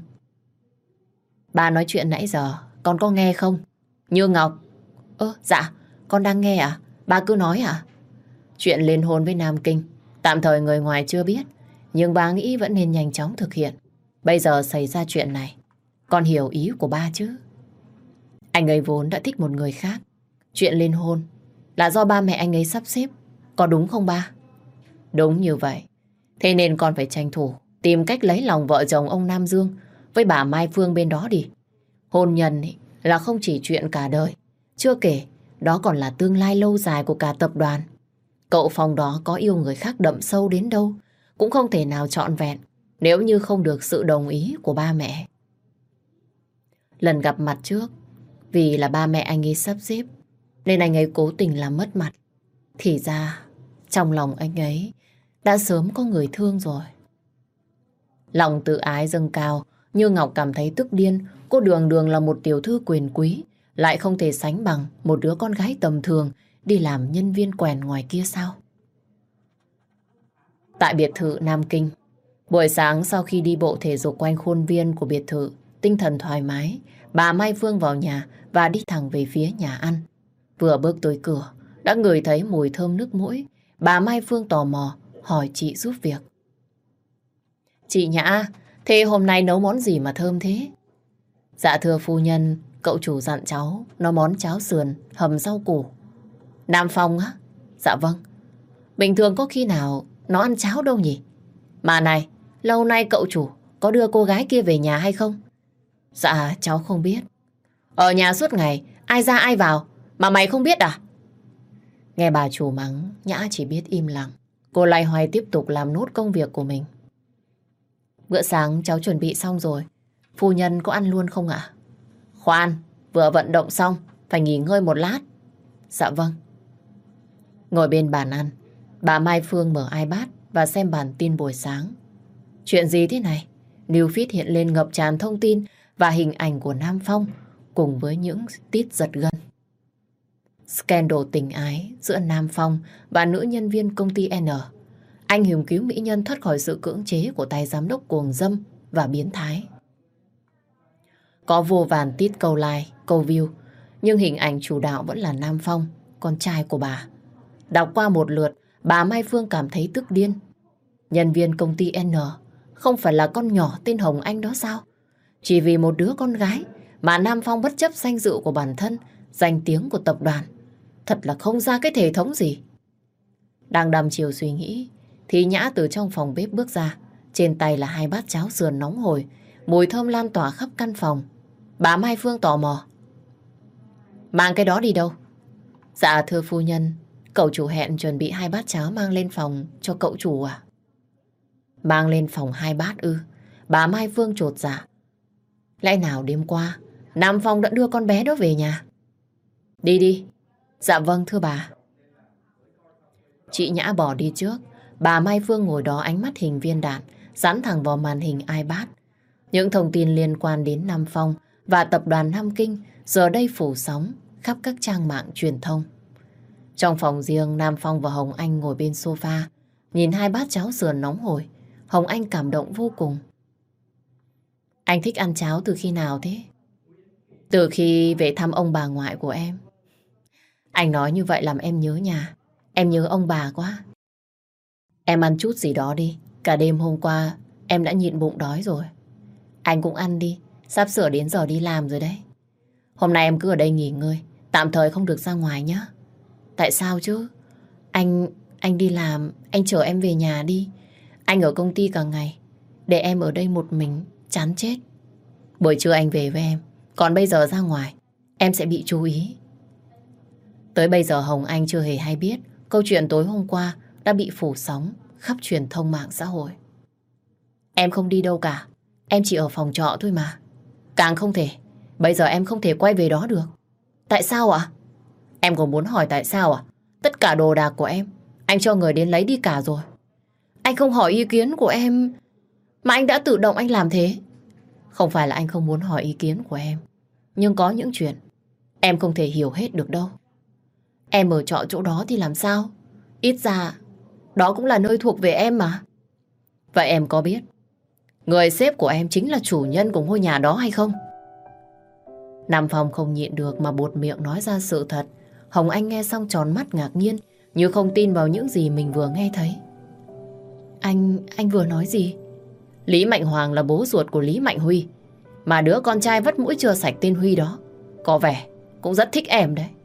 S1: Bà nói chuyện nãy giờ, con có nghe không? Như Ngọc. Dạ, con đang nghe ạ. Bà cứ nói ạ. Chuyện liên hôn với Nam Kinh, tạm thời người ngoài chưa biết, nhưng bà nghĩ vẫn nên nhanh chóng thực hiện. Bây giờ xảy ra chuyện này, con hiểu ý của ba chứ? Anh ấy vốn đã thích một người khác. Chuyện liên hôn là do ba mẹ anh ấy sắp xếp, có đúng không ba? Đúng như vậy. Thế nên con phải tranh thủ tìm cách lấy lòng vợ chồng ông Nam Dương với bà Mai Phương bên đó đi. Hôn nhân ý, là không chỉ chuyện cả đời. Chưa kể, đó còn là tương lai lâu dài của cả tập đoàn. Cậu Phong đó có yêu người khác đậm sâu đến đâu cũng không thể nào trọn vẹn nếu như không được sự đồng ý của ba mẹ. Lần gặp mặt trước, vì là ba mẹ anh ấy sắp xếp nên anh ấy cố tình làm mất mặt. Thì ra trong lòng anh ấy đã sớm có người thương rồi. Lòng tự ái dâng cao, Như Ngọc cảm thấy tức điên. Cô đường đường là một tiểu thư quyền quý, lại không thể sánh bằng một đứa con gái tầm thường đi làm nhân viên quèn ngoài kia sao? Tại biệt thự Nam Kinh, buổi sáng sau khi đi bộ thể dục quanh khuôn viên của biệt thự, tinh thần thoải mái, bà Mai Phương vào nhà và đi thẳng về phía nhà ăn. Vừa bước tới cửa, đã ngửi thấy mùi thơm nước mũi. Bà Mai Phương tò mò hỏi chị giúp việc. Chị Nhã, thế hôm nay nấu món gì mà thơm thế? Dạ thưa phu nhân, cậu chủ dặn cháu nấu món cháo sườn hầm rau củ. Nam Phong á? Dạ vâng. Bình thường có khi nào nó ăn cháo đâu nhỉ? Mà này, lâu nay cậu chủ có đưa cô gái kia về nhà hay không? Dạ cháu không biết. Ở nhà suốt ngày, ai ra ai vào, mà mày không biết à? Nghe bà chủ mắng, Nhã chỉ biết im lặng. Cô loay hoay tiếp tục làm nốt công việc của mình. Bữa sáng cháu chuẩn bị xong rồi. Phu nhân có ăn luôn không ạ? Khoan, vừa vận động xong, phải nghỉ ngơi một lát. Dạ vâng. Ngồi bên bàn ăn, bà Mai Phương mở iPad và xem bản tin buổi sáng. Chuyện gì thế này? New feed hiện lên ngập tràn thông tin và hình ảnh của Nam Phong cùng với những tít giật gân. Scandal tình ái giữa Nam Phong và nữ nhân viên công ty N. Anh Hùng cứu mỹ nhân thoát khỏi sự cưỡng chế của tay giám đốc cuồng dâm và biến thái. Có vô vàn tít câu like, câu view, nhưng hình ảnh chủ đạo vẫn là Nam Phong, con trai của bà. Đọc qua một lượt, bà Mai Phương cảm thấy tức điên. Nhân viên công ty N không phải là con nhỏ tên Hồng Anh đó sao? Chỉ vì một đứa con gái mà Nam Phong bất chấp danh dự của bản thân, danh tiếng của tập đoàn. Thật là không ra cái thể thống gì. Đang đăm chiều suy nghĩ, thì Nhã từ trong phòng bếp bước ra. Trên tay là 2 bát cháo sườn nóng hổi, mùi thơm lan tỏa khắp căn phòng. Bà Mai Phương tò mò. Mang cái đó đi đâu? Dạ thưa phu nhân, cậu chủ hẹn chuẩn bị 2 bát cháo mang lên phòng cho cậu chủ à? Mang lên phòng 2 bát ư? Bà Mai Phương chột dạ. Lẽ nào đêm qua Nam Phong đã đưa con bé đó về nhà? Đi đi. Dạ vâng thưa bà. Chị Nhã bỏ đi trước. Bà Mai Phương ngồi đó, ánh mắt hình viên đạn dán thẳng vào màn hình iPad. Những thông tin liên quan đến Nam Phong và tập đoàn Nam Kinh giờ đây phủ sóng khắp các trang mạng truyền thông. Trong phòng riêng, Nam Phong và Hồng Anh ngồi bên sofa, nhìn 2 bát cháo sườn nóng hổi. Hồng Anh cảm động vô cùng. Anh thích ăn cháo từ khi nào thế? Từ khi về thăm ông bà ngoại của em. Anh nói như vậy làm em nhớ nhà. Em nhớ ông bà quá. Em ăn chút gì đó đi. Cả đêm hôm qua em đã nhịn bụng đói rồi. Anh cũng ăn đi. Sắp sửa đến giờ đi làm rồi đấy. Hôm nay em cứ ở đây nghỉ ngơi. Tạm thời không được ra ngoài nhé. Tại sao chứ? Anh đi làm. Anh chở em về nhà đi. Anh ở công ty cả ngày. Để em ở đây một mình chán chết. Buổi trưa anh về với em. Còn bây giờ ra ngoài em sẽ bị chú ý. Tới bây giờ Hồng Anh chưa hề hay biết câu chuyện tối hôm qua đã bị phủ sóng khắp truyền thông mạng xã hội. Em không đi đâu cả. Em chỉ ở phòng trọ thôi mà. Càng không thể. Bây giờ em không thể quay về đó được. Tại sao ạ? Em còn muốn hỏi tại sao à? Tất cả đồ đạc của em anh cho người đến lấy đi cả rồi. Anh không hỏi ý kiến của em mà anh đã tự động anh làm thế. Không phải là anh không muốn hỏi ý kiến của em, nhưng có những chuyện em không thể hiểu hết được đâu. Em ở trọ chỗ đó thì làm sao? Ít ra đó cũng là nơi thuộc về em mà. Vậy em có biết người sếp của em chính là chủ nhân của ngôi nhà đó hay không? Nam Phong không nhịn được mà buột miệng nói ra sự thật. Hồng Anh nghe xong tròn mắt ngạc nhiên, như không tin vào những gì mình vừa nghe thấy. Anh vừa nói gì? Lý Mạnh Hoàng là bố ruột của Lý Mạnh Huy, mà đứa con trai vắt mũi chưa sạch tên Huy đó có vẻ cũng rất thích em đấy.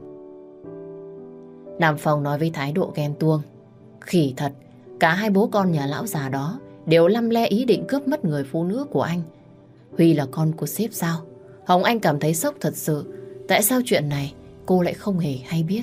S1: Nam Phong nói với thái độ ghen tuông. Khỉ thật, cả hai bố con nhà lão già đó đều lăm le ý định cướp mất người phụ nữ của anh. Huy là con của sếp sao? Hồng Anh cảm thấy sốc thật sự. Tại sao chuyện này cô lại không hề hay biết?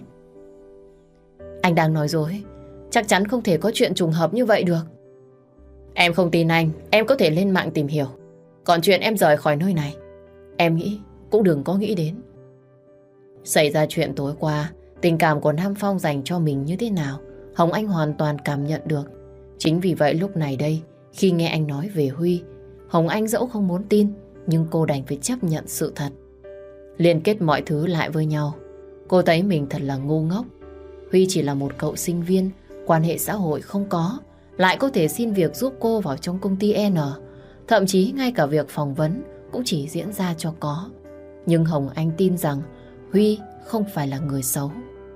S1: Anh đang nói dối. Chắc chắn không thể có chuyện trùng hợp như vậy được. Em không tin anh, em có thể lên mạng tìm hiểu. Còn chuyện em rời khỏi nơi này, em nghĩ cũng đừng có nghĩ đến. Xảy ra chuyện tối qua, tình cảm của Nam Phong dành cho mình như thế nào, Hồng Anh hoàn toàn cảm nhận được. Chính vì vậy lúc này đây, khi nghe anh nói về Huy, Hồng Anh dẫu không muốn tin, nhưng cô đành phải chấp nhận sự thật. Liên kết mọi thứ lại với nhau, cô thấy mình thật là ngu ngốc. Huy chỉ là một cậu sinh viên, quan hệ xã hội không có, lại có thể xin việc giúp cô vào trong công ty N. Thậm chí ngay cả việc phỏng vấn cũng chỉ diễn ra cho có. Nhưng Hồng Anh tin rằng Huy không phải là người xấu.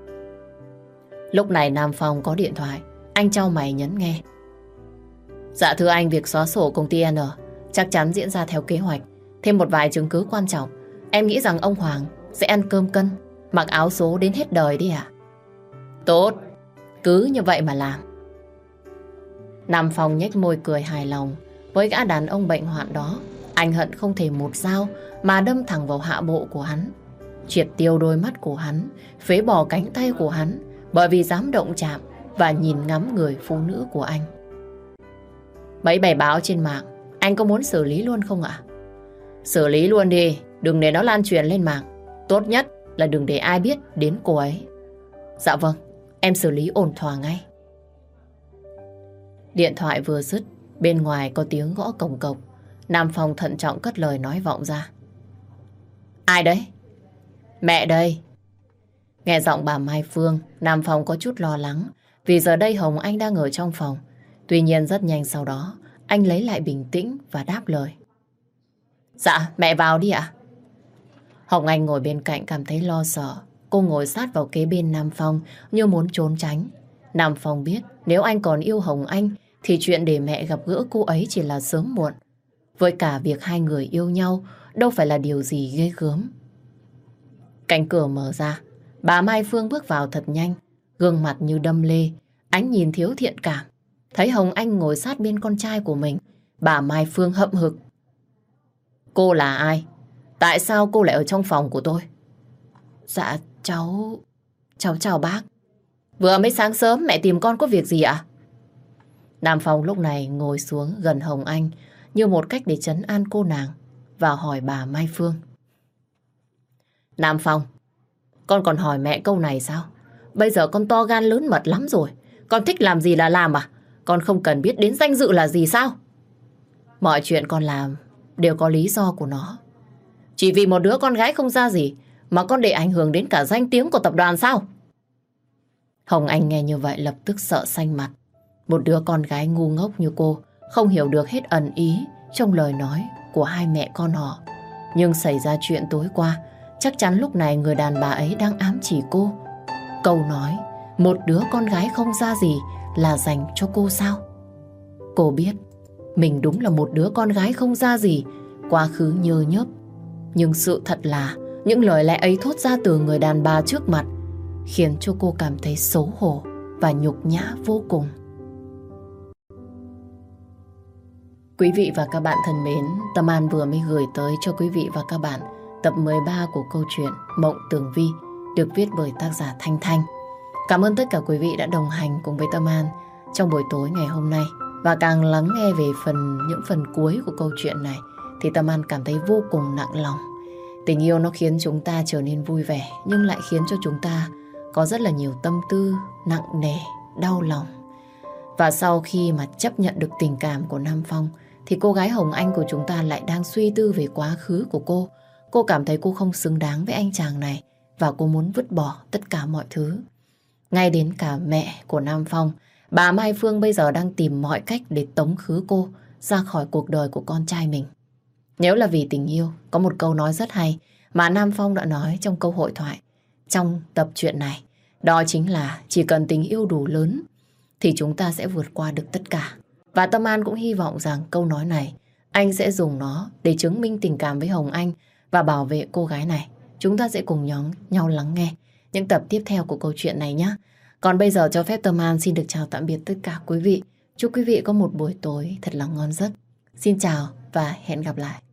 S1: Lúc này Nam Phong có điện thoại. Anh chau mày nhấn nghe. Dạ thưa anh, việc xóa sổ công ty N chắc chắn diễn ra theo kế hoạch. Thêm một vài chứng cứ quan trọng. Em nghĩ rằng ông Hoàng sẽ ăn cơm cân, mặc áo số đến hết đời đi ạ. Tốt, cứ như vậy mà làm. Nam Phong nhếch môi cười hài lòng. Với gã đàn ông bệnh hoạn đó, anh hận không thể một dao mà đâm thẳng vào hạ bộ của hắn, triệt tiêu đôi mắt của hắn, phế bỏ cánh tay của hắn, bởi vì dám động chạm và nhìn ngắm người phụ nữ của anh. Mấy bài báo trên mạng, anh có muốn xử lý luôn không ạ? Xử lý luôn đi, đừng để nó lan truyền lên mạng. Tốt nhất là đừng để ai biết đến cô ấy. Dạ vâng, em xử lý ổn thỏa ngay. Điện thoại vừa dứt, bên ngoài có tiếng gõ cổng cộc. Nam Phong thận trọng cất lời nói vọng ra. Ai đấy? Mẹ đây. Nghe giọng bà Mai Phương, Nam Phong có chút lo lắng vì giờ đây Hồng Anh đang ở trong phòng. Tuy nhiên rất nhanh sau đó, anh lấy lại bình tĩnh và đáp lời. Dạ, mẹ vào đi ạ. Hồng Anh ngồi bên cạnh cảm thấy lo sợ. Cô ngồi sát vào kế bên Nam Phong như muốn trốn tránh. Nam Phong biết nếu anh còn yêu Hồng Anh thì chuyện để mẹ gặp gỡ cô ấy chỉ là sớm muộn. Với cả việc hai người yêu nhau đâu phải là điều gì ghê gớm. Cánh cửa mở ra, bà Mai Phương bước vào thật nhanh, gương mặt như đâm lê, ánh nhìn thiếu thiện cảm. Thấy Hồng Anh ngồi sát bên con trai của mình, bà Mai Phương hậm hực. Cô là ai? Tại sao cô lại ở trong phòng của tôi? Dạ, cháu chào bác. Vừa mới sáng sớm mẹ tìm con có việc gì ạ? Nam Phong lúc này ngồi xuống gần Hồng Anh như một cách để trấn an cô nàng và hỏi bà Mai Phương. Nam Phong, con còn hỏi mẹ câu này sao? Bây giờ con to gan lớn mật lắm rồi. Con thích làm gì là làm à? Con không cần biết đến danh dự là gì sao? Mọi chuyện con làm đều có lý do của nó. Chỉ vì một đứa con gái không ra gì mà con để ảnh hưởng đến cả danh tiếng của tập đoàn sao? Hồng Anh nghe như vậy lập tức sợ xanh mặt. Một đứa con gái ngu ngốc như cô không hiểu được hết ẩn ý trong lời nói của hai mẹ con họ. Nhưng xảy ra chuyện tối qua, chắc chắn lúc này người đàn bà ấy đang ám chỉ cô. Câu nói một đứa con gái không ra gì là dành cho cô sao? Cô biết mình đúng là một đứa con gái không ra gì, quá khứ nhơ nhớp. Nhưng sự thật là những lời lẽ ấy thốt ra từ người đàn bà trước mặt khiến cho cô cảm thấy xấu hổ và nhục nhã vô cùng. Quý vị và các bạn thân mến, Tâm An vừa mới gửi tới cho quý vị và các bạn tập 13 của câu chuyện Mộng Tường Vi được viết bởi tác giả Thanh Thanh. Cảm ơn tất cả quý vị đã đồng hành cùng với Tâm An trong buổi tối ngày hôm nay. Và càng lắng nghe về những phần cuối của câu chuyện này thì Tâm An cảm thấy vô cùng nặng lòng. Tình yêu nó khiến chúng ta trở nên vui vẻ nhưng lại khiến cho chúng ta có rất là nhiều tâm tư nặng nề, đau lòng. Và sau khi mà chấp nhận được tình cảm của Nam Phong thì cô gái Hồng Anh của chúng ta lại đang suy tư về quá khứ của cô. Cô cảm thấy cô không xứng đáng với anh chàng này và cô muốn vứt bỏ tất cả mọi thứ. Ngay đến cả mẹ của Nam Phong, bà Mai Phương bây giờ đang tìm mọi cách để tống khứ cô ra khỏi cuộc đời của con trai mình. Nếu là vì tình yêu, có một câu nói rất hay mà Nam Phong đã nói trong câu hội thoại trong tập truyện này. Đó chính là chỉ cần tình yêu đủ lớn thì chúng ta sẽ vượt qua được tất cả. Và Tâm An cũng hy vọng rằng câu nói này anh sẽ dùng nó để chứng minh tình cảm với Hồng Anh và bảo vệ cô gái này. Chúng ta sẽ cùng nhau lắng nghe những tập tiếp theo của câu chuyện này nhé. Còn bây giờ cho phép Tâm An xin được chào tạm biệt tất cả quý vị. Chúc quý vị có một buổi tối thật là ngon giấc. Xin chào và hẹn gặp lại.